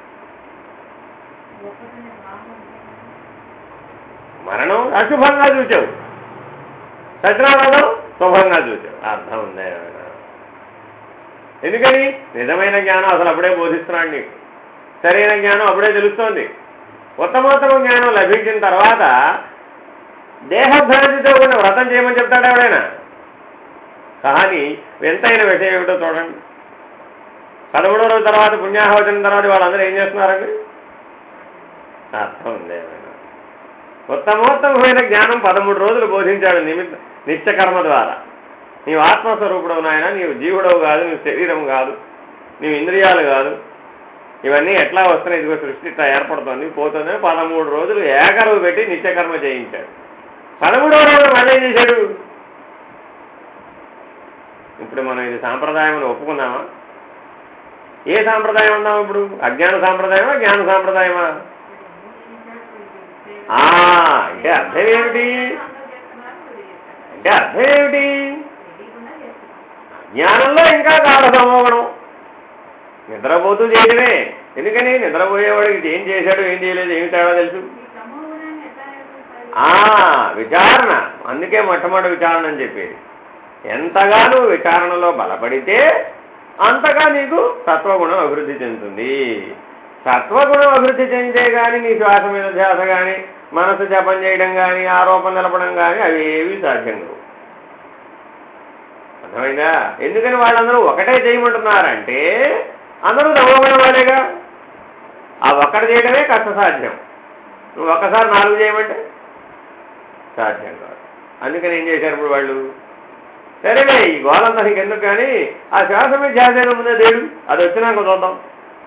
మరణం అశుభంగా చూచావు, సత్యనారాయణం శుభంగా చూచావు. అర్థం ఉందే? ఎందుకని? నిజమైన జ్ఞానం అసలు అప్పుడే బోధిస్తున్నాడు నీకు. సరైన జ్ఞానం అప్పుడే తెలుస్తోంది. ఉత్తమోత్తమ జ్ఞానం లభించిన తర్వాత దేహభ్రాంతితో ఉన్న వ్రతం చేయమని చెప్తాడు ఎవడైనా? కానీ వింతైన విషయం ఏమిటో చూడండి. 13వ రోజు తర్వాత పుణ్యాహవచనం తర్వాత వాళ్ళందరూ ఏం చేస్తున్నారండి? అర్థం ఉంది. ఉత్తమోత్తమైన జ్ఞానం 13 రోజులు బోధించాడు నిత్యకర్మ ద్వారా. నీవు ఆత్మస్వరూపుడవు నాయన, నీవు జీవుడవు కాదు, నీవు శరీరం కాదు, నీవు ఇంద్రియాలు కాదు. ఇవన్నీ ఎట్లా వస్తున్నాయి? ఇదిగో సృష్టి ఇట్లా ఏర్పడుతుంది పోతుంది. 13 రోజులు ఏకరువు పెట్టి నిత్యకర్మ చేయించాడు. 13వ రోజు మళ్ళీ ఏం చేశాడు? ఇప్పుడు మనం ఇది సాంప్రదాయం అని ఒప్పుకున్నామా? ఏ సాంప్రదాయం అన్నాం ఇప్పుడు? అజ్ఞాన సాంప్రదాయమా జ్ఞాన సాంప్రదాయమా? అంటే అర్థం ఏమిటి? జ్ఞానంలో ఇంకా గాఢ సంమోహనం, నిద్రపోతూ చేయడమే. ఎందుకని? నిద్రపోయేవాడికి ఏం చేశాడు ఏం చేయలేదు ఏమి తేడా తెలుసు. విచారణ, అందుకే మొట్టమొదటి విచారణ అని చెప్పేది. ఎంతగా నువ్వు విచారణలో బలపడితే అంతగా నీకు సత్వగుణం అభివృద్ధి చెందుతుంది. సత్వగుణం అభివృద్ధి చెందితే కానీ నీ శ్వాస మీద ధ్యాస కానీ మనసు జపం చేయడం కానీ ఆరోపణ నిలపడం కానీ అవి ఏవి సాధ్యం కావు. అర్థమైందా? ఎందుకని వాళ్ళందరూ ఒకటే చేయమంటున్నారంటే అందరూ తమోగుణం వాళ్ళేగా. ఆ ఒక్కటి చేయడమే కష్టసాధ్యం. నువ్వు ఒక్కసారి 4 చేయమంటే సాధ్యం కాదు. అందుకని ఏం చేశారు ఇప్పుడు వాళ్ళు? సరేలే ఈ గోళంతా నీకు ఎందుకు కానీ ఆ శ్వాస మీద ధ్యాస ముందే దేడు, అది వచ్చినాక చూద్దాం.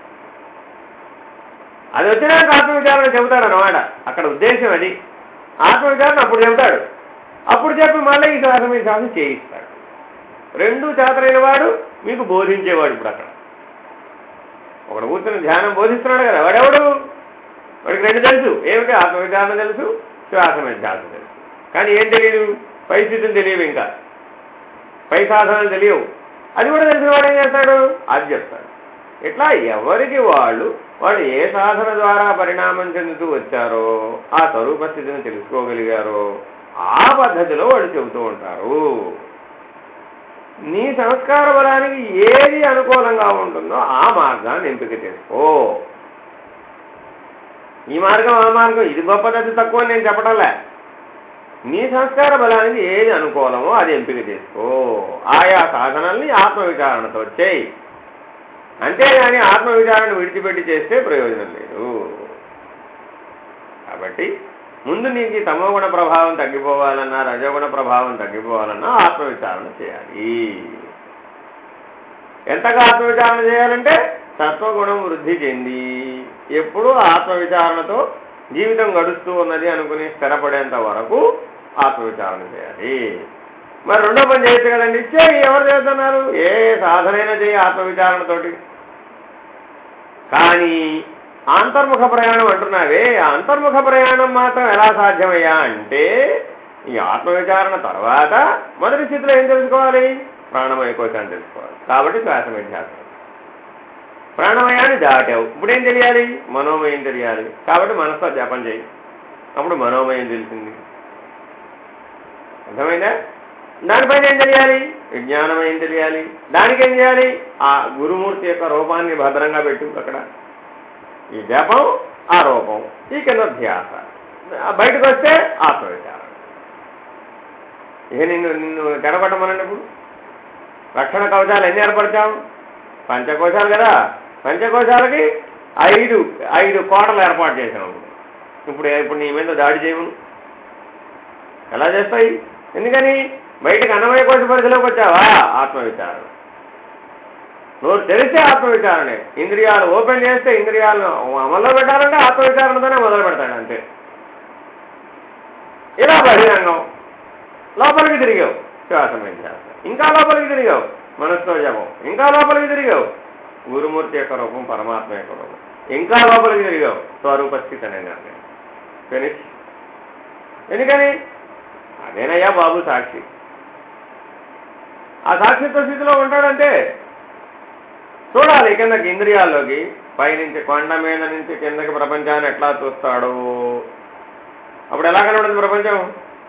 అది వచ్చినాక ఆత్మవిచారణ చెబుతాడు అన్నమాట. అక్కడ ఉద్దేశం అది. ఆత్మవిచారణ అప్పుడు చెబుతాడు. అప్పుడు చెప్పి మళ్ళీ ఈ శ్వాస మీద శ్వాస చేయిస్తాడు. 2 చేతలైన వాడు మీకు బోధించేవాడు. ఇప్పుడు అక్కడ ఒకడు కూర్చొని ధ్యానం బోధిస్తున్నాడు కదా, వాడెవడు? వాడికి 2 తెలుసు. ఏమిటి? ఆత్మవిచారణ తెలుసు, శ్వాస మీద ధ్యాస తెలుసు. కానీ ఏం తెలియదు? పరిస్థితులు తెలియవు, ఇంకా పై సాధనలు తెలియవు. అది కూడా తెలిసిన వాడు ఏం చేస్తాడు? అది చెప్తాడు. ఇట్లా ఎవరికి వాళ్ళు ఏ సాధన ద్వారా పరిణామం చెందుతూ వచ్చారో ఆ స్వరూప స్థితిని తెలుసుకోగలిగారో ఆ పద్ధతిలో వాళ్ళు చెబుతూ ఉంటారు. నీ సంస్కార బలానికి ఏది అనుకూలంగా ఉంటుందో ఆ మార్గాన్ని ఎంపిక చేసుకో. ఈ మార్గం ఆ మార్గం ఇది గొప్పది తక్కువ నేను చెప్పడంలే. నీ సంస్కార బలానికి ఏది అనుకూలమో అది ఎంపిక చేసుకో. ఆయా సాధనల్ని ఆత్మవిచారణతో చేయి. అంతేగాని ఆత్మవిచారణ విడిచిపెట్టి చేస్తే ప్రయోజనం లేదు. కాబట్టి ముందు నీకు తమోగుణ ప్రభావం తగ్గిపోవాలన్నా రజోగుణ ప్రభావం తగ్గిపోవాలన్నా ఆత్మవిచారణ చేయాలి. ఎంతగా ఆత్మవిచారణ చేయాలంటే సత్వగుణం వృద్ధి చెంది ఎప్పుడూ ఆత్మవిచారణతో జీవితం గడుస్తూ ఉన్నది అనుకుని స్థిరపడేంత వరకు ఆత్మవిచారణ చేయాలి. మరి రెండో పని చేయొచ్చు కదండి, చేయి. ఎవరు చేస్తున్నారు? ఏ సాధనైనా చేయి ఆత్మవిచారణతోటి. కానీ అంతర్ముఖ ప్రయాణం అంటున్నావే, ఆ అంతర్ముఖ ప్రయాణం మాత్రం ఎలా సాధ్యమయ్యా అంటే ఈ ఆత్మవిచారణ తర్వాత మొదటి స్థితిలో ఏం తెలుసుకోవాలి? ప్రాణమయ కోశాన్ని తెలుసుకోవాలి. కాబట్టి శ్వాసమధ్యాసనం. ప్రాణమయాన్ని దాటావు, ఇప్పుడేం తెలియాలి? మనోమయం తెలియాలి. కాబట్టి మనసుతో జపం చేయి, అప్పుడు మనోమయం తెలిసింది. అర్థమైందా? దానిపైన ఏం తెలియాలి? విజ్ఞానమయం తెలియాలి. దానికి ఏం చేయాలి? ఆ గురుమూర్తి యొక్క రూపాన్ని భద్రంగా పెట్టు అక్కడ. ఈ జపం, ఆ రూపం, ఈ కింద ధ్యాస. బయటకు వస్తే ఆత్మవిచారణ. ఇక నిన్ను తెరపట్టమన్నప్పుడు రక్షణ కవచాలు ఎన్ని ఏర్పరిచాం? పంచకోశాలు కదా. పంచకోశాలకి ఐదు కోటలు ఏర్పాటు చేసాం. ఇప్పుడు నీ మీద దాడి చేయము. ఎలా చేస్తాయి? ఎందుకని? బయటకు అన్నమయ కోశ పరిధిలోకి వచ్చావా? ఆత్మవిచారణ. నోరు తెలిస్తే ఆత్మవిచారణే. ఇంద్రియాలు ఓపెన్ చేస్తే ఇంద్రియాలను అమల్లో పెట్టాలంటే ఆత్మవిచారణతోనే మొదలు పెడతాడు అంతే. ఇలా బహిరంగం. లోపలికి తిరిగావు, శ్వాసమధ్యాస. ఇంకా లోపలికి తిరిగావు, మనసుతో జపం. ఇంకా లోపలికి తిరిగావు, గురుమూర్తి యొక్క రూపం, పరమాత్మ యొక్క రూపం. ఇంకా లోపలికి తిరిగావు, స్వరూపస్థితి అనే నిర్ణయం. ఫినిష్. ఎందుకని? అదేనయ్యా బాబు సాక్షి. ఆ సాక్షిత్వ స్థితిలో ఉంటాడంటే చూడాలి కిందకి ఇంద్రియాల్లోకి. పైనుంచి కొండ మీద నుంచి కిందకి ప్రపంచాన్ని ఎట్లా చూస్తాడు? అప్పుడు ఎలా కనబడుతుంది ప్రపంచం?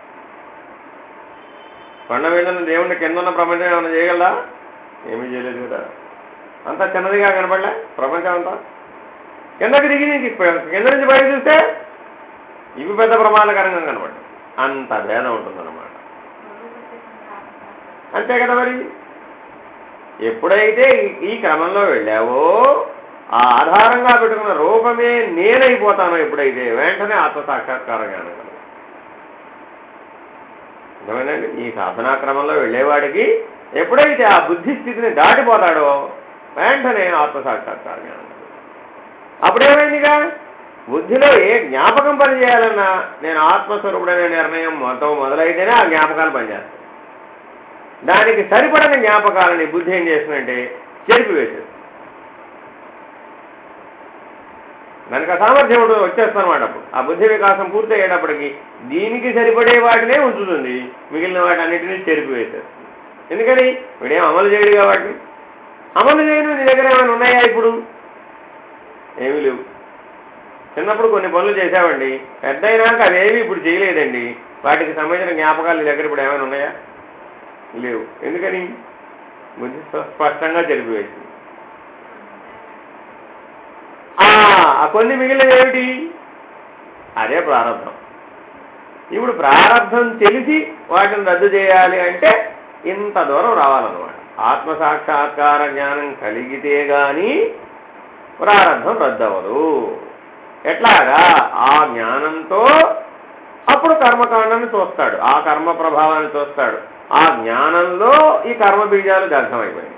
కొండ మీద ఉన్న దేవుడిని కింద ఉన్న ప్రపంచం ఏమైనా చేయగలరా? ఏమీ చేయలేదు కదా. అంతా చిన్నదిగా కనపడలే ప్రపంచం అంతా. కిందకి దిగి కింద నుంచి పైకి చూస్తే ఇవి పెద్ద ప్రమాదకరంగా కనపడ్డాయి. అంత భేదం ఉంటుందన్నమాట. అంతే కదా. మరి ఎప్పుడైతే ఈ క్రమంలో వెళ్ళావో ఆ ఆధారంగా పెట్టుకున్న రూపమే నేనైపోతానో ఎప్పుడైతే వెంటనే ఆత్మసాక్షాత్కారం జ్ఞానం కలదు. నిజమేనండి. ఈ సాధనా క్రమంలో వెళ్ళేవాడికి ఎప్పుడైతే ఆ బుద్ధి స్థితిని దాటిపోతాడో వెంటనే ఆత్మసాక్షాత్కారం జ్ఞానం కలదు. అప్పుడేమైందిగా బుద్ధిలో ఏ జ్ఞాపకం పనిచేయాలన్నా నేను ఆత్మస్వరూపుడనే నిర్ణయం మొదలైతేనే ఆ జ్ఞాపకాలు పనిచేస్తాయి. దానికి సరిపడని జ్ఞాపకాలని బుద్ధి ఏం చేస్తుందంటే చెరిపివేసేది. దానికి ఆ సామర్థ్యం వచ్చేస్తానమాట. అప్పుడు ఆ బుద్ధి వికాసం పూర్తి అయ్యేటప్పటికి దీనికి సరిపడే వాటినే ఉంచుతుంది, మిగిలిన వాటి అన్నిటినీ చెరిపివేసేస్తుంది. ఎందుకని? వీడేం అమలు చేయడు కాబట్టి. అమలు చేయను నీ దగ్గర ఏమైనా ఉన్నాయా? ఇప్పుడు ఏమీ లేవు. చిన్నప్పుడు కొన్ని పనులు చేసావండి, పెద్ద అయినాక అవేవి ఇప్పుడు చేయలేదండి. వాటికి సంబంధించిన జ్ఞాపకాలు నీ దగ్గర ఇప్పుడు ఏమైనా ఉన్నాయా? లేవు. ఎందుకని? బుద్ధి స్పష్టంగా చెరిపివేసింది. ఆ కొన్ని మిగిలినవి ఏమిటి? అదే ప్రారంభం. ఇప్పుడు ప్రారంభం తెలిసి వాటిని రద్దు చేయాలి అంటే ఇంత దూరం రావాలన్నమాట. ఆత్మసాక్షాత్కార జ్ఞానం కలిగితే గాని ప్రారంభం రద్దవదు. ఎట్లాగా? ఆ జ్ఞానంతో అప్పుడు కర్మకాండాన్ని చూస్తాడు, ఆ కర్మ ప్రభావాన్ని చూస్తాడు. ఆ జ్ఞానంలో ఈ కర్మ బీజాలు దగ్ధమైపోయాయి.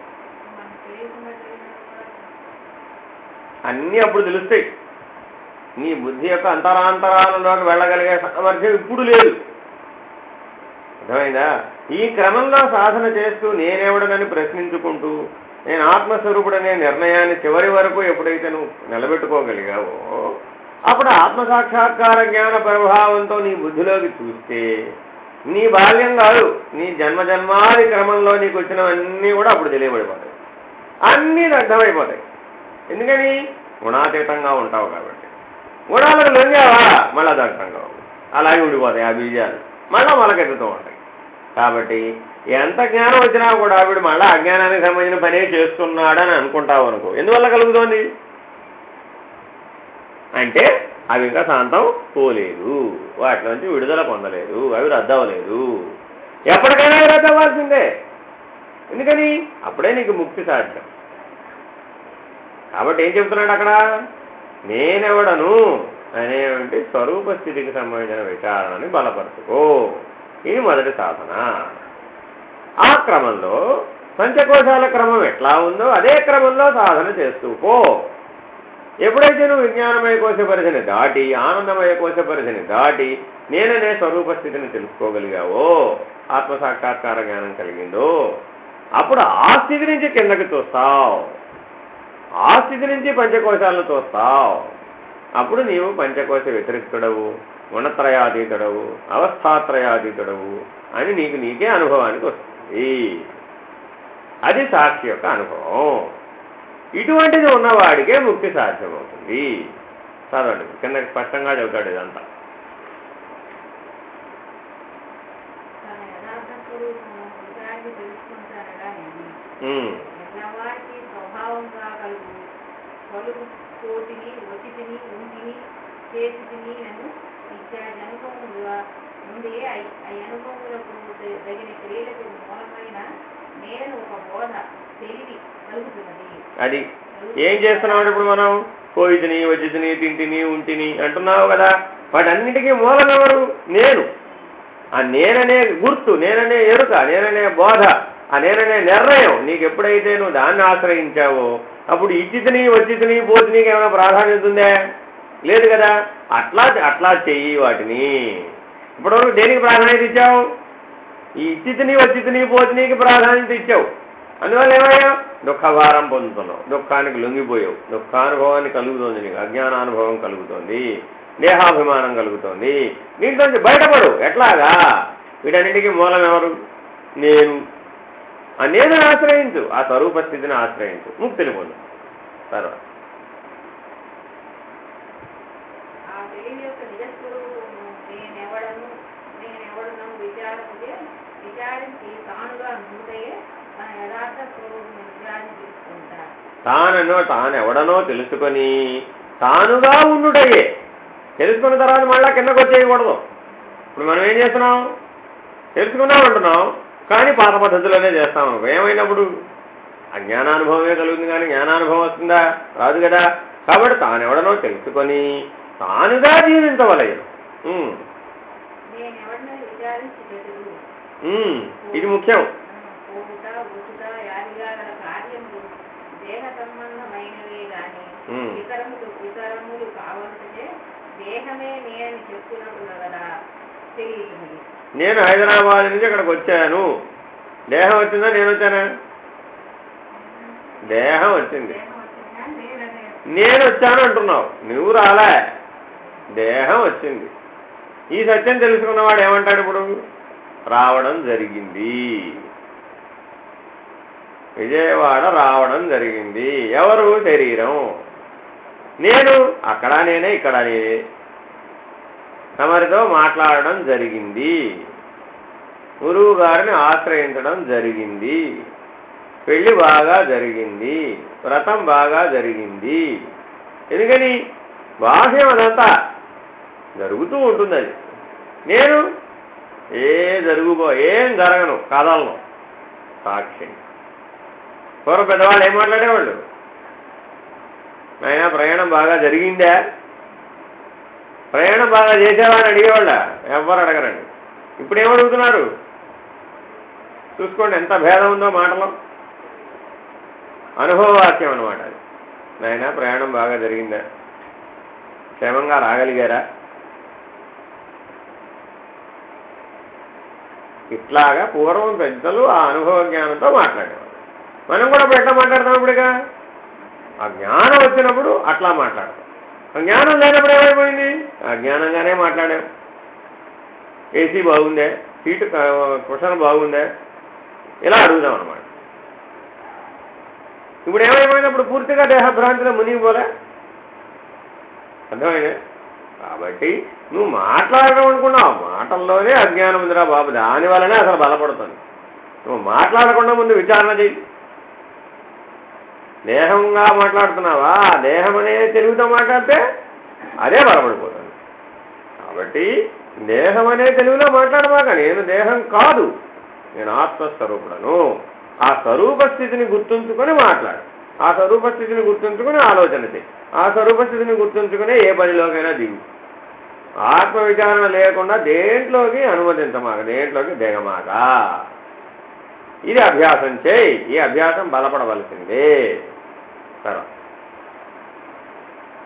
అన్నీ అప్పుడు తెలుస్తాయి. నీ బుద్ధి యొక్క అంతరాంతరాలలోకి వెళ్ళగలిగే సామర్థ్యం ఇప్పుడు లేదు. అర్థమైందా? ఈ క్రమంలో సాధన చేస్తూ నేనెవడనని ప్రశ్నించుకుంటూ నేను ఆత్మస్వరూపుడనే నిర్ణయాన్ని చివరి వరకు ఎప్పుడైతే నువ్వు నిలబెట్టుకోగలిగావో అప్పుడు ఆత్మసాక్షాత్కార జ్ఞాన ప్రభావంతో నీ బుద్ధిలోకి చూస్తే నీ బాల్యం కాదు, నీ జన్మజన్మాది క్రమంలో నీకు వచ్చినవన్నీ కూడా అప్పుడు తెలియబడిపోతాయి. అన్నీ దగ్ధమైపోతాయి. ఎందుకని? గుణాతీతంగా ఉంటావు కాబట్టి. గుణాలకు లొంగావా మళ్ళా దగ్ధంగా అలాగే ఉండిపోతాయి ఆ బీజాలు, మళ్ళా మొలకెత్తుతూ ఉంటాయి. కాబట్టి ఎంత జ్ఞానం వచ్చినా కూడా వీడు మళ్ళీ అజ్ఞానానికి సంబంధించిన పనే చేస్తున్నాడని అనుకుంటావు అనుకో. ఎందువల్ల కలుగుతోంది అంటే అవి ఇంకా శాంతం పోలేదు, వాటి నుంచి విడుదల పొందలేదు, అవి రద్దవలేదు. ఎప్పటికైనా రద్దవ్వాల్సిందే. ఎందుకని? అప్పుడే నీకు ముక్తి సాధ్యం. కాబట్టి ఏం చెప్తున్నాడు అక్కడ? నేనెవడను అనేటువంటి స్వరూప స్థితికి సంబంధించిన విచారణని బలపరుచుకో. ఇది మొదటి సాధన. ఆ క్రమంలో పంచకోశాల క్రమం ఎట్లా ఉందో అదే క్రమంలో సాధన చేస్తూ పో. ఎప్పుడైతే నువ్వు విజ్ఞానమయ కోశ పరిధిని దాటి ఆనందమయ కోశ పరిధిని దాటి నేననే స్వరూప స్థితిని తెలుసుకోగలిగావో ఆత్మసాక్షాత్కార జ్ఞానం కలిగిందో అప్పుడు ఆ స్థితి నుంచి కిందకి చూస్తావు, ఆ స్థితి నుంచి పంచకోశాలను చూస్తావు. అప్పుడు నీవు పంచకోశ వ్యతిరిక్తుడవు, గుణత్రయాతీతుడవు, అవస్థాత్రయాతీతుడవు అని నీకే అనుభవానికి వస్తుంది. అది సాక్షి యొక్క అనుభవం. ఇటువంటిది ఉన్నవాడికే ముక్తి సాధ్యమవుతుంది. చదవండి, కిందకి స్పష్టంగా చెబుతాడు ఇదంతా. అది ఏం చేస్తున్నావు ఇప్పుడు మనం? పోయితిని, వచ్చితిని, తింటిని, ఉంటిని అంటున్నావు కదా. వాటన్నిటికీ మూలం ఎవరు? నేను. ఆ నేననే గుర్తు, నేననే ఎరుక, నేననే బోధ, ఆ నేననే నిర్ణయం నీకు ఎప్పుడైతే నువ్వు దాన్ని ఆశ్రయించావో అప్పుడు ఇచ్చితిని, వచ్చితిని, పోతినికి ఏమైనా ప్రాధాన్యత ఉందే? లేదు కదా. అట్లా చెయ్యి వాటిని. ఇప్పటివరకు దేనికి ప్రాధాన్యత ఇచ్చావు? ఈ ఇచ్చితిని, వచ్చితిని, పోతినికి ప్రాధాన్యత ఇచ్చావు. అందువల్ల ఏమయ్యా? దుఃఖభారం పొందుతున్నావు, దుఃఖానికి లొంగిపోయావు, దుఃఖానుభవాన్ని కలుగుతోంది, నీకు అజ్ఞానానుభవం కలుగుతోంది, దేహాభిమానం కలుగుతోంది. దీంట్లోంచి బయటపడు. ఎట్లాగా? వీటన్నిటికీ మూలం ఎవరు? నేను. ఆ నేను ఆశ్రయించు, ఆ స్వరూప స్థితిని ఆశ్రయించు, ముక్తిని పొందు. తర్వాత తానెవడనో తెలుసుకొని తానుగా ఉండుటయే. తెలుసుకున్న తర్వాత మళ్ళా కిందకు వచ్చేయకూడదు. ఇప్పుడు మనం ఏం చేస్తున్నాం? తెలుసుకున్నాం అంటున్నాం, కానీ పాత పద్ధతిలోనే చేస్తాం అనుకో. ఏమైనప్పుడు అజ్ఞానానుభవమే కలుగుతుంది, కానీ జ్ఞానానుభవం వస్తుందా? రాదు కదా. కాబట్టి తానెవడనో తెలుసుకొని తానుగా జీవించవలయను. ఇది ముఖ్యం. నేను హైదరాబాద్ నుంచి ఇక్కడికి వచ్చాను. దేహం వచ్చిందా? నేను వచ్చానా? దేహం వచ్చింది. నేను వచ్చాను అంటున్నావు, నువ్వు రాలే, దేహం వచ్చింది. ఈ సత్యం తెలుసుకున్నవాడు ఏమంటాడు? ఇప్పుడు రావడం జరిగింది, విజయవాడ రావడం జరిగింది. ఎవరు? శరీరం. నేను అక్కడ నేనే, ఇక్కడ నేనే. తమరితో మాట్లాడడం జరిగింది, గురువు గారిని ఆశ్రయించడం జరిగింది, పెళ్లి బాగా జరిగింది, వ్రతం బాగా జరిగింది. ఎందుకని? బాహ్యం అదంతా జరుగుతూ ఉంటుంది. అది నేను ఏం జరగను, కదలను, సాక్షి. పూర్వ పెద్దవాళ్ళు ఏం మాట్లాడేవాళ్ళు? అయినా ప్రయాణం బాగా జరిగిందా? ప్రయాణం బాగా చేసేవా అని అడిగేవాళ్ళ? ఎవ్వరు అడగరండి. ఇప్పుడు ఏమడుగుతున్నారు? చూసుకోండి ఎంత భేదం ఉందో మాటలో. అనుభవవాక్యం అనమాట అది. నాయన ప్రయాణం బాగా జరిగిందా? క్షేమంగా రాగలిగారా? ఇట్లాగా పూర్వం పెద్దలు ఆ అనుభవ జ్ఞానంతో మాట్లాడేవారు. మనం కూడా ఇప్పుడు ఎట్లా మాట్లాడతాం? ఇప్పుడుగా ఆ జ్ఞానం వచ్చినప్పుడు అట్లా మాట్లాడతాం. జ్ఞానం లేనప్పుడు ఏమైపోయింది? అజ్ఞానంగానే మాట్లాడాం. ఏసీ బాగుందే, సీటు కుషన్ బాగుందే, ఇలా అడుగుదాం అనమాట. ఇప్పుడు ఏమైపోయినప్పుడు పూర్తిగా దేహభ్రాంతిలో మునిగిపోలే. అర్థమైందే? కాబట్టి నువ్వు మాట్లాడడం అనుకున్నావు, మాటల్లోనే అజ్ఞానం ఉందిరా బాబు, దానివల్లనే అసలు బలపడుతుంది. నువ్వు మాట్లాడకుండా ముందు విచారణ చెయ్యి. దేహంగా మాట్లాడుతున్నావా? దేహం అనే తెలుగుతో మాట్లాడితే అదే బలపడిపోతుంది. కాబట్టి దేహం అనే తెలుగులో మాట్లాడమాక. నేను దేహం కాదు, నేను ఆత్మస్వరూపుడను. ఆ స్వరూప స్థితిని గుర్తుంచుకొని మాట్లాడు, ఆ స్వరూప స్థితిని గుర్తుంచుకొని ఆలోచన చేయి, ఆ స్వరూప స్థితిని గుర్తుంచుకునే ఏ పనిలోకైనా దిగు. ఆత్మ విచారణ లేకుండా దేంట్లోకి అనుమతించమాక, దేంట్లోకి దిగమాక. ఇది అభ్యాసం చేయి. ఈ అభ్యాసం బలపడవలసిందే. తర్వాత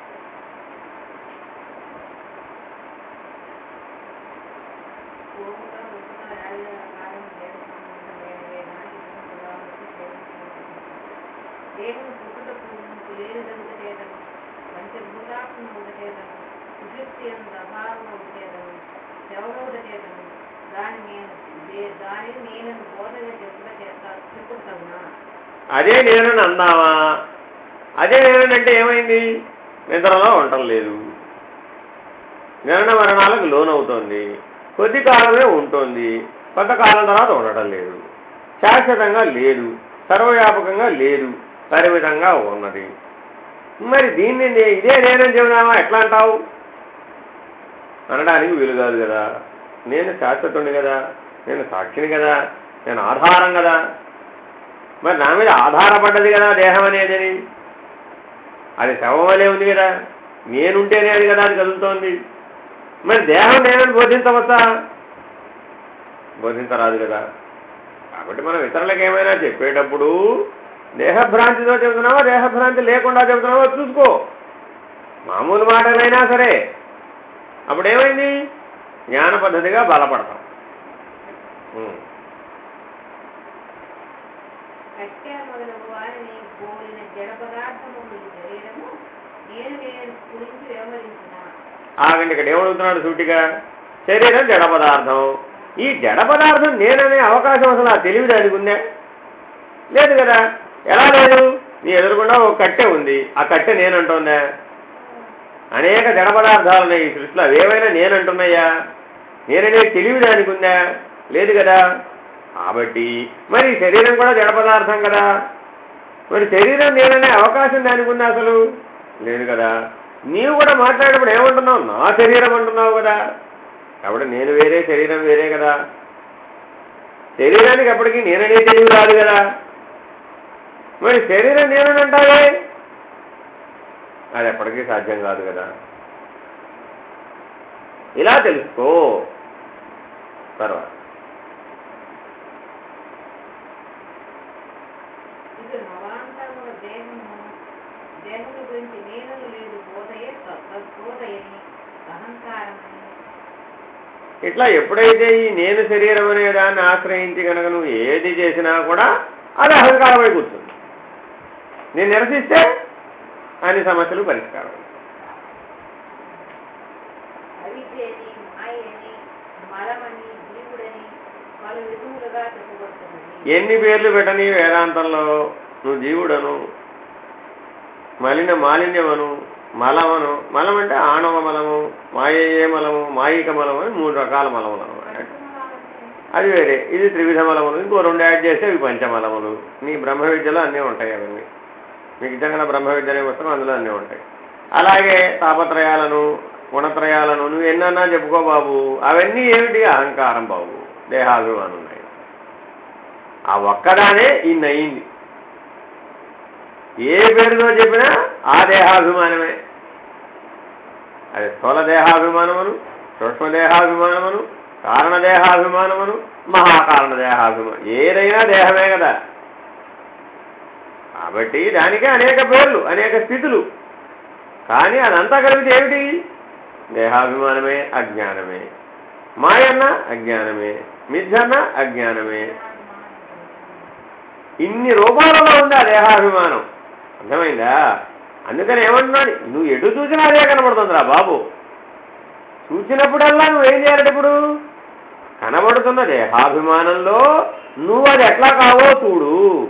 దేహం పుట్టుటకు లేనిదొకటేదను పంచభూతాత్మ ఒకటేదను సుశక్తి అంత అభావం ఒకటేదను ఎవరొకటేదను దానిని నేను బోధగా చెప్పుకుంటున్నా. అదే నేనని అందామా? అదే నేనంటే ఏమైంది? నిద్రలో ఉండటం లేదు, జనన మరణాలకు లోనవుతోంది, కొద్ది కాలమే ఉంటుంది, కొంతకాలం తర్వాత ఉండటం లేదు, శాశ్వతంగా లేదు, సర్వవ్యాపకంగా లేదు, పరిమితంగా ఉన్నది. మరి దీన్ని ఇదే నేనని చెబుదామా? ఎట్లా అంటావు? అనడానికి వీలు కాదు కదా. నేను శాశ్వతుడిని కదా, నేను సాక్షిని కదా, నేను ఆధారం కదా. మరి నా మీద ఆధారపడ్డది కదా దేహం అనేది. అది శవం వలే ఉంది కదా, నేనుంటేనే అది కదా అది కదులుతోంది. మరి దేహం నేనని బోధించవచ్చా? బోధించరాదు కదా. కాబట్టి మనం ఇతరులకు ఏమైనా చెప్పేటప్పుడు దేహభ్రాంతితో చెబుతున్నావా, దేహభ్రాంతి లేకుండా చెబుతున్నావా చూసుకో. మామూలు మాటలైనా సరే అప్పుడేమైంది? జ్ఞాన పద్ధతిగా బలపడతాం. ఆగండి, ఇక్కడ ఏమడుగుతున్నాడు సూటిగా? శరీరం జడ పదార్థం. ఈ జడ పదార్థం నేననే అవకాశం అసలు ఆ తెలివి దానికి ఉందా? లేదు కదా. ఎలా లేదు? నీ ఎదురుకుండా ఒక కట్టె ఉంది, ఆ కట్టె నేనంటుందా? అనేక జడ పదార్థాలు ఉన్నాయి ఈ సృష్టిలో, అవేమైనా నేనంటున్నాయా? నేననే తెలివి దానికి ఉందా? లేదు కదా. కాబట్టి మరి శరీరం కూడా జడ పదార్థం కదా. మరి శరీరం నేననే అవకాశం దానికి ఉందా? అసలు లేదు కదా. నీవు కూడా మాట్లాడేటప్పుడు ఏమంటున్నావు? నా శరీరం అంటున్నావు కదా. కాబట్టి నేను వేరే, శరీరం వేరే కదా. శరీరానికి ఎప్పటికీ నేననే తెలివి రాదు కదా. మరి శరీరం నేనని అంటావే, అది ఎప్పటికీ సాధ్యం కాదు కదా. ఇలా తెలుసుకో. తర్వాత ఇట్లా ఎప్పుడైతే ఈ నేను శరీరం అనే దాన్ని ఆశ్రయించి కనుక నువ్వు ఏది చేసినా కూడా అది అహంకారమై కూర్చుంది. నేను నిరసిస్తే అన్ని సమస్యలు పరిష్కారం. ఎన్ని పేర్లు పెట్టని వేదాంతంలో నువ్వు జీవుడను, మాలిన్యమను, మలమను. మలం అంటే ఆణవ మలము, మాయే మలము, మాయిక మలము అని 3 రకాల మలములు అన్నమాట. అది వేరే. ఇది త్రివిధ మలములు. ఇంకో 2 యాడ్ చేస్తే ఇవి పంచమలములు. నీ బ్రహ్మ విద్యలో అన్నీ ఉంటాయి. అవన్నీ మీకు ఇచ్చంగా బ్రహ్మ విద్య అనే పుస్తకం, అందులో అన్నీ ఉంటాయి. అలాగే తాపత్రయాలను, గుణత్రయాలను నువ్వు ఎన్నన్నా చెప్పుకో బాబు, అవన్నీ ఏమిటి? అహంకారం బాబు, దేహాభిమానం ఉన్నాయి. ఆ ఒక్కదానే ఇన్నయింది. ఏ పేరుతో చెప్పినా ఆ దేహాభిమానమే. అది స్థూల దేహాభిమానమును, సూక్ష్మదేహాభిమానమును, కారణదేహాభిమానమును, మహాకారణ దేహాభిమానం. ఏదైనా దేహమే కదా. కాబట్టి దానికే అనేక పేర్లు, అనేక స్థితులు. కానీ అదంతా కలిపితే ఏమిటి? దేహాభిమానమే, అజ్ఞానమే. మాయన్న అజ్ఞానమే, మిథ్యన్న అజ్ఞానమే. ఇన్ని రూపాలలో ఉంది ఆ దేహాభిమానం. అర్థమైందా? అందుకని ఏమంటున్నాడు? నువ్వు ఎటు చూసినా అదే కనబడుతుందిరా బాబు. చూసినప్పుడల్లా నువ్వేం చేయాలంటే ఇప్పుడు కనబడుతున్న దేహాభిమానంలో నువ్వు అది ఎట్లా కావో చూడు.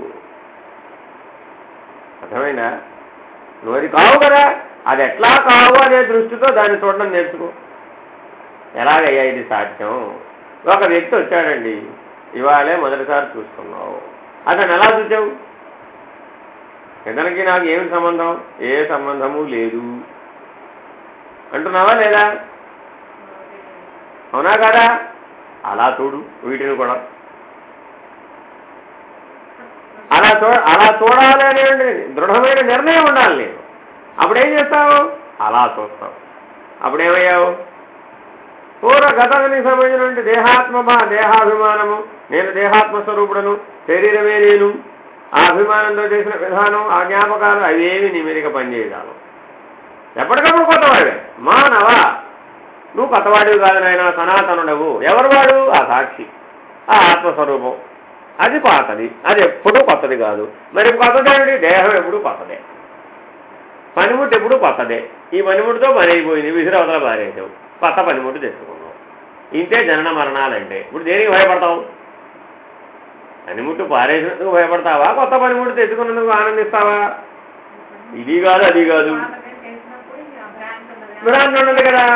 అర్థమైందా? నువ్వు అది కావు కదా, అది ఎట్లా కావు అనే దృష్టితో దాన్ని చూడడం నేర్చుకో. ఎలాగయ్యా ఇది సాధ్యం? ఒక వ్యక్తి వచ్చాడండి, ఇవాళే మొదటిసారి చూస్తున్నావు. అతను ఎలా చూసావు? ఇతనికి నాకు ఏమి సంబంధం? ఏ సంబంధము లేదు అంటున్నావా లేదా? అవునా కాదా? అలా చూడు వీటిని కూడా. అలా చూడాలి అనే దృఢమైన నిర్ణయం ఉండాలి నేను. అప్పుడేం చేస్తావు? అలా చూస్తావు. అప్పుడేమయ్యావు? పూర్వ గతానికి సంబంధించినటువంటి దేహాభిమానము, నేను దేహాత్మస్వరూపుడను, శరీరమే నేను, ఆ అభిమానంతో చేసిన విధానం, ఆ జ్ఞాపకాలు అవేమి నీ మీదకి పనిచేయడాలు. ఎప్పటికప్పుడు కొత్తవాడివే. మానవా, నువ్వు కొత్తవాడివి కాదు నాయన, సనాతనుడవు. ఎవరు వాడు? ఆ సాక్షి, ఆ ఆత్మస్వరూపం. అది పాతది, అది ఎప్పుడూ కొత్తది కాదు. మరి కొత్తది ఏమిటి? దేహం ఎప్పుడూ కొత్తదే, పనిముట్టు ఎప్పుడూ కొత్తదే. ఈ పనిముట్టుతో పని అయిపోయింది, విసిరవతల పారేసావు, కొత్త పనిముట్టు తెచ్చుకున్నావు. ఇంతే జనన మరణాలంటే. ఇప్పుడు దేనికి భయపడతావు? పనిముట్టు పారేసినందుకు భయపడతావా, కొత్త పనిముట్టు తెచ్చుకున్నందుకు ఆనందిస్తావా? ఇది కాదు అది కాదు, భ్రాంతి ఉండదు కదా.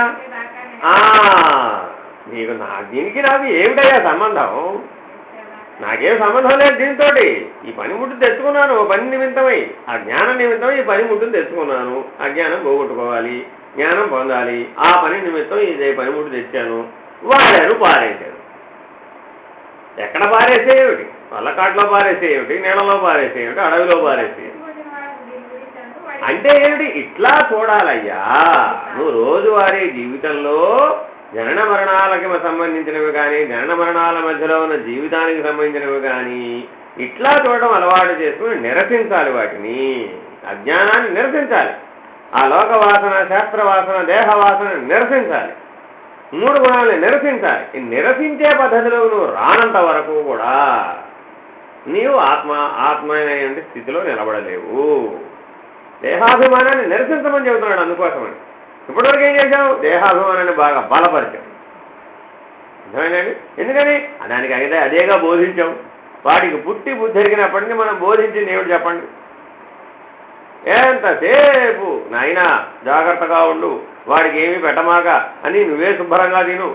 నీకు దీనికి నాకు ఏమిటయ్యా సంబంధం? నాకేం సంబంధం లేదు దీంతో. ఈ పనిముట్టు తెచ్చుకున్నాను పని నిమిత్తమై, ఆ జ్ఞానం నిమిత్తం ఈ పనిముట్టును తెచ్చుకున్నాను. ఆ జ్ఞానం పోగొట్టుకోవాలి, జ్ఞానం పొందాలి, ఆ పని నిమిత్తం ఇదే పనిముట్టు తెచ్చాను. వాడారు, పారేశారు. ఎక్కడ పారేసేమిటి? వల్లకాట్లో పారేసేమిటి, నీళ్ళలో పారేసేమిటి, అడవిలో పారేసేమిటి అంటే ఏమిటి? ఇట్లా చూడాలయ్యా. నువ్వు రోజువారీ జీవితంలో జనన మరణాలకి సంబంధించినవి కానీ, జనన మరణాల మధ్యలో ఉన్న జీవితానికి సంబంధించినవి కానీ ఇట్లా చూడడం అలవాటు చేసుకుని నిరసించాలి. వాటిని, అజ్ఞానాన్ని నిరసించాలి. ఆ లోకవాసన, శాస్త్రవాసన, దేహవాసన నిరసించాలి. 3 గుణాలని నిరసించాలి. ఈ నిరసించే పద్ధతిలో నువ్వు రానంత వరకు కూడా నీవు ఆత్మ అనే స్థితిలో నిలబడలేవు. దేహాభిమానాన్ని నిరసించమని చెబుతున్నాడు. అందుకోసమని ఇప్పటివరకు ఏం చేశావు? దేహాభిమానాన్ని బాగా బలపరిచావు. అర్థమైందండి? ఎందుకని? దానికి అదేగా బోధించావు. వాడికి పుట్టి బుద్ధి ఎరిగినప్పటి నుంచి మనం బోధించింది ఏమిటి చెప్పండి? ఎంతసేపు నాయనా జాగ్రత్తగా ఉండు, వాడికి ఏమీ పెట్టమాక అని నువ్వే శుభ్రంగా తిను.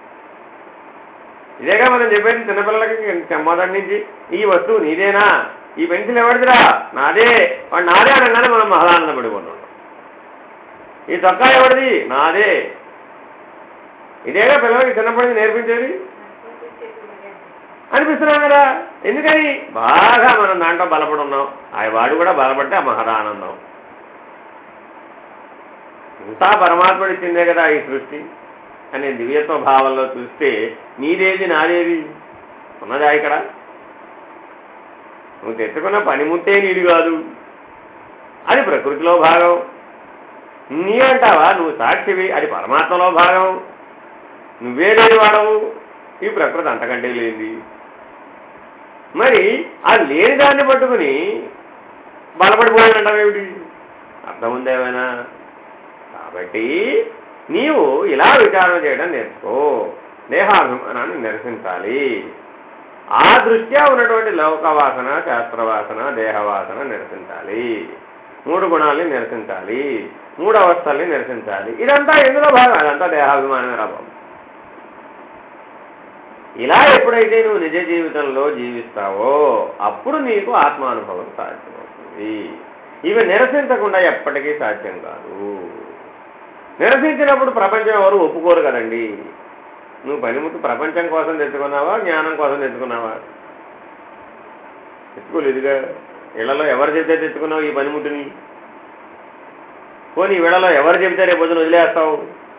ఇదేగా మనం చెప్పేది చిన్నపిల్లలకి మొదటి నుంచి. ఈ వస్తువు నీదేనా? ఈ పెన్సిల్ ఎవరిదిరా? నాదే. వాడు నాదే అనగానే మనం మహదానందపడిపోతున్నాం. ఈ చొక్కా ఎవరిది? నాదే. ఇదేగా పిల్లలకి చిన్నప్పటి నుంచి నేర్పించేది అనిపిస్తున్నాం కదా. ఎందుకని? బాగా మనం దాంట్లో బలపడి ఉన్నాం. వాడు కూడా బలపడితే ఆ మహదానందం. ఇంతా పరమాత్ముడు ఇచ్చిందే కదా ఈ సృష్టి అనే దివ్యత్వ భావంలో చూస్తే నీదేది నాదేది ఉన్నదా ఇక్కడ? నువ్వు తెచ్చుకున్న పనిముట్టే నీది కాదు, అది ప్రకృతిలో భాగం. నీ అంటావా? నువ్వు సాక్షివి, అది పరమాత్మలో భాగం. నువ్వే లేని వాడవు, ఈ ప్రకృతి అంతకంటే లేనిది. మరి ఆ లేని దాన్ని పట్టుకుని బలపడిపోయానంటావేమిటి? అర్థం ఉందేమైనా? కాబట్టి నీవు ఇలా విచారణ చేయడం నేర్చుకో. దేహాభిమానాన్ని నిరసించాలి. ఆ దృష్ట్యా ఉన్నటువంటి లౌకవాసన, శాస్త్రవాసన, దేహవాసన నిరసించాలి. 3 గుణాలని నిరసించాలి, 3 అవస్థల్ని నిరసించాలి. ఇదంతా ఎందులో భాగం? అదంతా దేహాభిమానమే రాబం. ఇలా ఎప్పుడైతే నువ్వు నిజ జీవితంలో జీవిస్తావో అప్పుడు నీకు ఆత్మానుభవం సాధ్యమవుతుంది. ఇవి నిరసించకుండా ఎప్పటికీ సాధ్యం కాదు. నిరసించినప్పుడు ప్రపంచం ఎవరు ఒప్పుకోరు కదండి. నువ్వు పనిముట్టు ప్రపంచం కోసం తెచ్చుకున్నావా, జ్ఞానం కోసం తెచ్చుకున్నావా? తెచ్చుకోలేదుగా. ఇళ్లలో ఎవరు చెబితే తెచ్చుకున్నావు ఈ పనిముట్టుని? పోనీ వీళ్ళలో ఎవరు చెబితే రేపు పొద్దున వదిలేస్తావు?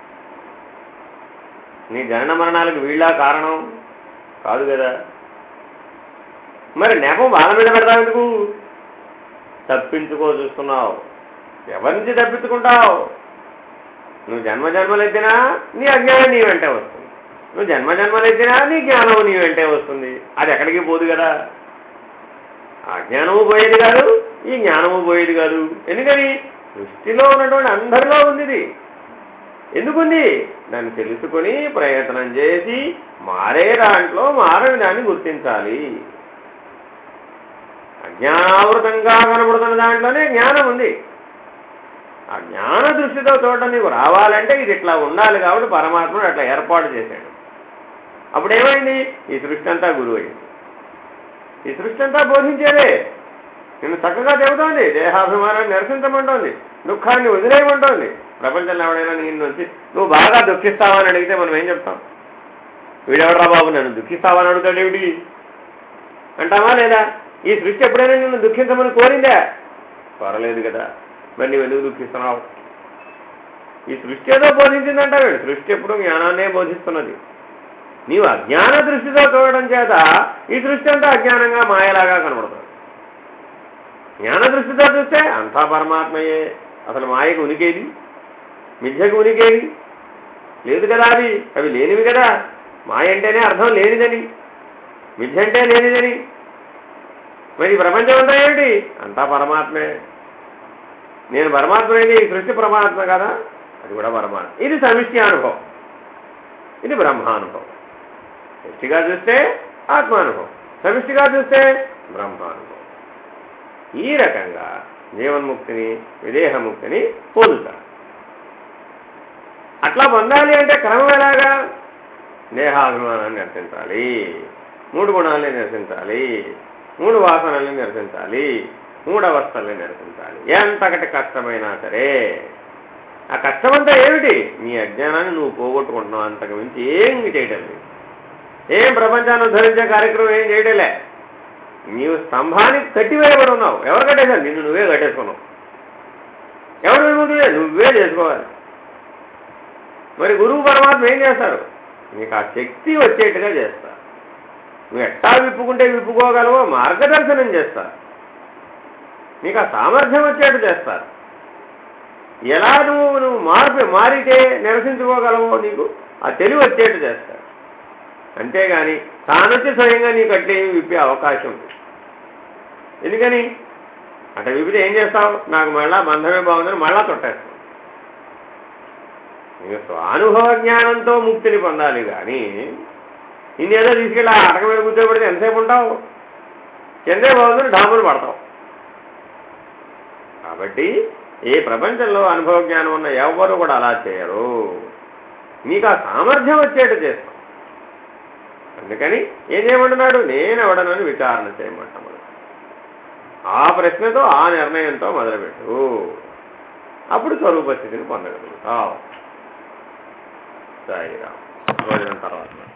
నీ జనన మరణాలకు వీళ్ళ కారణం కాదు కదా. మరి నెపం వాళ్ళ మీద పెడతావు ఎందుకు? తప్పించుకో చూస్తున్నావు. ఎవరి నుంచి తప్పించుకుంటావు? నువ్వు జన్మజన్మలెత్తినా నీ అజ్ఞానం నీ వెంటే వస్తుంది, నువ్వు జన్మజన్మలెత్తినా నీ జ్ఞానం నీ వెంటే వస్తుంది. అది ఎక్కడికి పోదు కదా. ఆ జ్ఞానము పోయేది కాదు, ఈ జ్ఞానము పోయేది కాదు. ఎందుకని? సృష్టిలో ఉన్నటువంటి అందరిలో ఉంది ఇది. ఎందుకుంది? దాన్ని తెలుసుకొని ప్రయత్నం చేసి మారే దాంట్లో మారని దాన్ని గుర్తించాలి. అజ్ఞానావృతంగా కనబడుతున్న దాంట్లోనే జ్ఞానం ఉంది. ఆ జ్ఞాన దృష్టితో చూడటం నీకు రావాలంటే ఇది ఇట్లా ఉండాలి. కాబట్టి పరమాత్ముడు అట్లా ఏర్పాటు చేశాడు. అప్పుడేమైంది? ఈ సృష్టి అంతా గురువు అయింది. ఈ సృష్టి అంతా బోధించేదే. నిన్ను చక్కగా చెబుతోంది, దేహాభిమానాన్ని నిరసించమంటోంది, దుఃఖాన్ని వదిలేయమంటోంది. ప్రపంచంలో ఎవడైనా నిన్ను వచ్చి నువ్వు బాగా దుఃఖిస్తావని అడిగితే మనం ఏం చెప్తాం? వీడెవడరా బాబు నన్ను దుఃఖిస్తావని అడుగుతాడు ఏమిటి అంటావా లేదా? ఈ సృష్టి ఎప్పుడైనా నిన్ను దుఃఖించమని కోరిందా? కోరలేదు కదా. మరి నువ్వు ఎందుకు దుఃఖిస్తున్నావు? ఈ సృష్టి ఏదో బోధించిందంటావు. సృష్టి ఎప్పుడు జ్ఞానాన్నే బోధిస్తున్నది. నీవు అజ్ఞాన దృష్టితో చూడడం చేత ఈ సృష్టి అంతా అజ్ఞానంగా మాయలాగా కనబడుతుంది. జ్ఞాన దృష్టితో చూస్తే అంతా పరమాత్మయే. అసలు మాయకు ఉనికేది, మిథ్యకు ఉనికేది లేదు కదా. అవి లేనివి కదా. మాయ అంటేనే అర్థం లేనిదని. మిథ్య అంటే లేనిదని. మరి ఈ ప్రపంచం అంతా ఏమిటి? అంతా పరమాత్మే. నేను పరమాత్మైంది, ఈ సృష్టి పరమాత్మ కదా, అది కూడా పరమాత్మ. ఇది సమిష్టి అనుభవం, ఇది బ్రహ్మానుభవం. సృష్టిగా చూస్తే ఆత్మానుభవం, సమిష్టిగా చూస్తే బ్రహ్మానుభవం. ఈ రకంగా జీవన్ముక్తిని విదేహముక్తిని పొందుతారు. అట్లా పొందాలి అంటే క్రమం ఎలాగా? దేహాభిమానాన్ని నిరసించాలి, 3 గుణాలని నిరసించాలి, 3 వాసనల్ని నిరసించాలి, 3 అవస్థల్ని నిరసించాలి. ఎంతకటి కష్టమైనా సరే. ఆ కష్టమంతా ఏమిటి? నీ అజ్ఞానాన్ని నువ్వు పోగొట్టుకుంటున్నావు, అంతకు మించి ఏం చేయటం లేదు. ఏం ప్రపంచాన్ని ఉద్ధరించే కార్యక్రమం ఏం చేయటలే. నీవు స్తంభానికి కట్టివేయబడి ఉన్నావు. ఎవరు కట్టేశారు? నిన్ను నువ్వే కట్టేసుకున్నావు. ఎవరు విముక్తులే? నువ్వే చేసుకోవాలి. మరి గురువు పరమాత్మ ఏం చేస్తారు? నీకు ఆ శక్తి వచ్చేట్టుగా చేస్తారు. నువ్వు ఎట్టా విప్పుకుంటే విప్పుకోగలవో మార్గదర్శనం చేస్తారు. నీకు ఆ సామర్థ్యం వచ్చేట్టు చేస్తారు. ఎలా నువ్వు మారితే నిరసించుకోగలవో నీకు ఆ తెలివి వచ్చేట్టు చేస్తారు. అంతేగాని తానొచ్చి స్వయంగా నీకు అట్లే విప్పే అవకాశం ఉంది. ఎందుకని? అట్లా విప్పితే ఏం చేస్తావు? నాకు మళ్ళా బంధమే బాగుందని మళ్ళా తొట్టేస్తావు. నీకు స్వానుభవ జ్ఞానంతో ముక్తిని పొందాలి కానీ ఇన్నేదో తీసుకెళ్ళి ఆ అటక మీద కూర్చోబెడితే ఎంతసేపు ఉంటావు? కిందే బాగుందని డాములు పడతావు. కాబట్టి ఈ ప్రపంచంలో అనుభవ జ్ఞానం ఉన్న ఎవరు కూడా అలా చేయరు. నీకు ఆ సామర్థ్యం వచ్చేట్టు చేస్తాం. అందుకని ఏం చేయమంటున్నాడు? నేనెవడనని విచారణ చేయమంటాము. ఆ ప్రశ్నతో ఆ నిర్ణయంతో మొదలుపెట్టు. అప్పుడు స్వరూప స్థితిని పొందగలుగుతావు. సాయిరామ్. భోజనం తర్వాత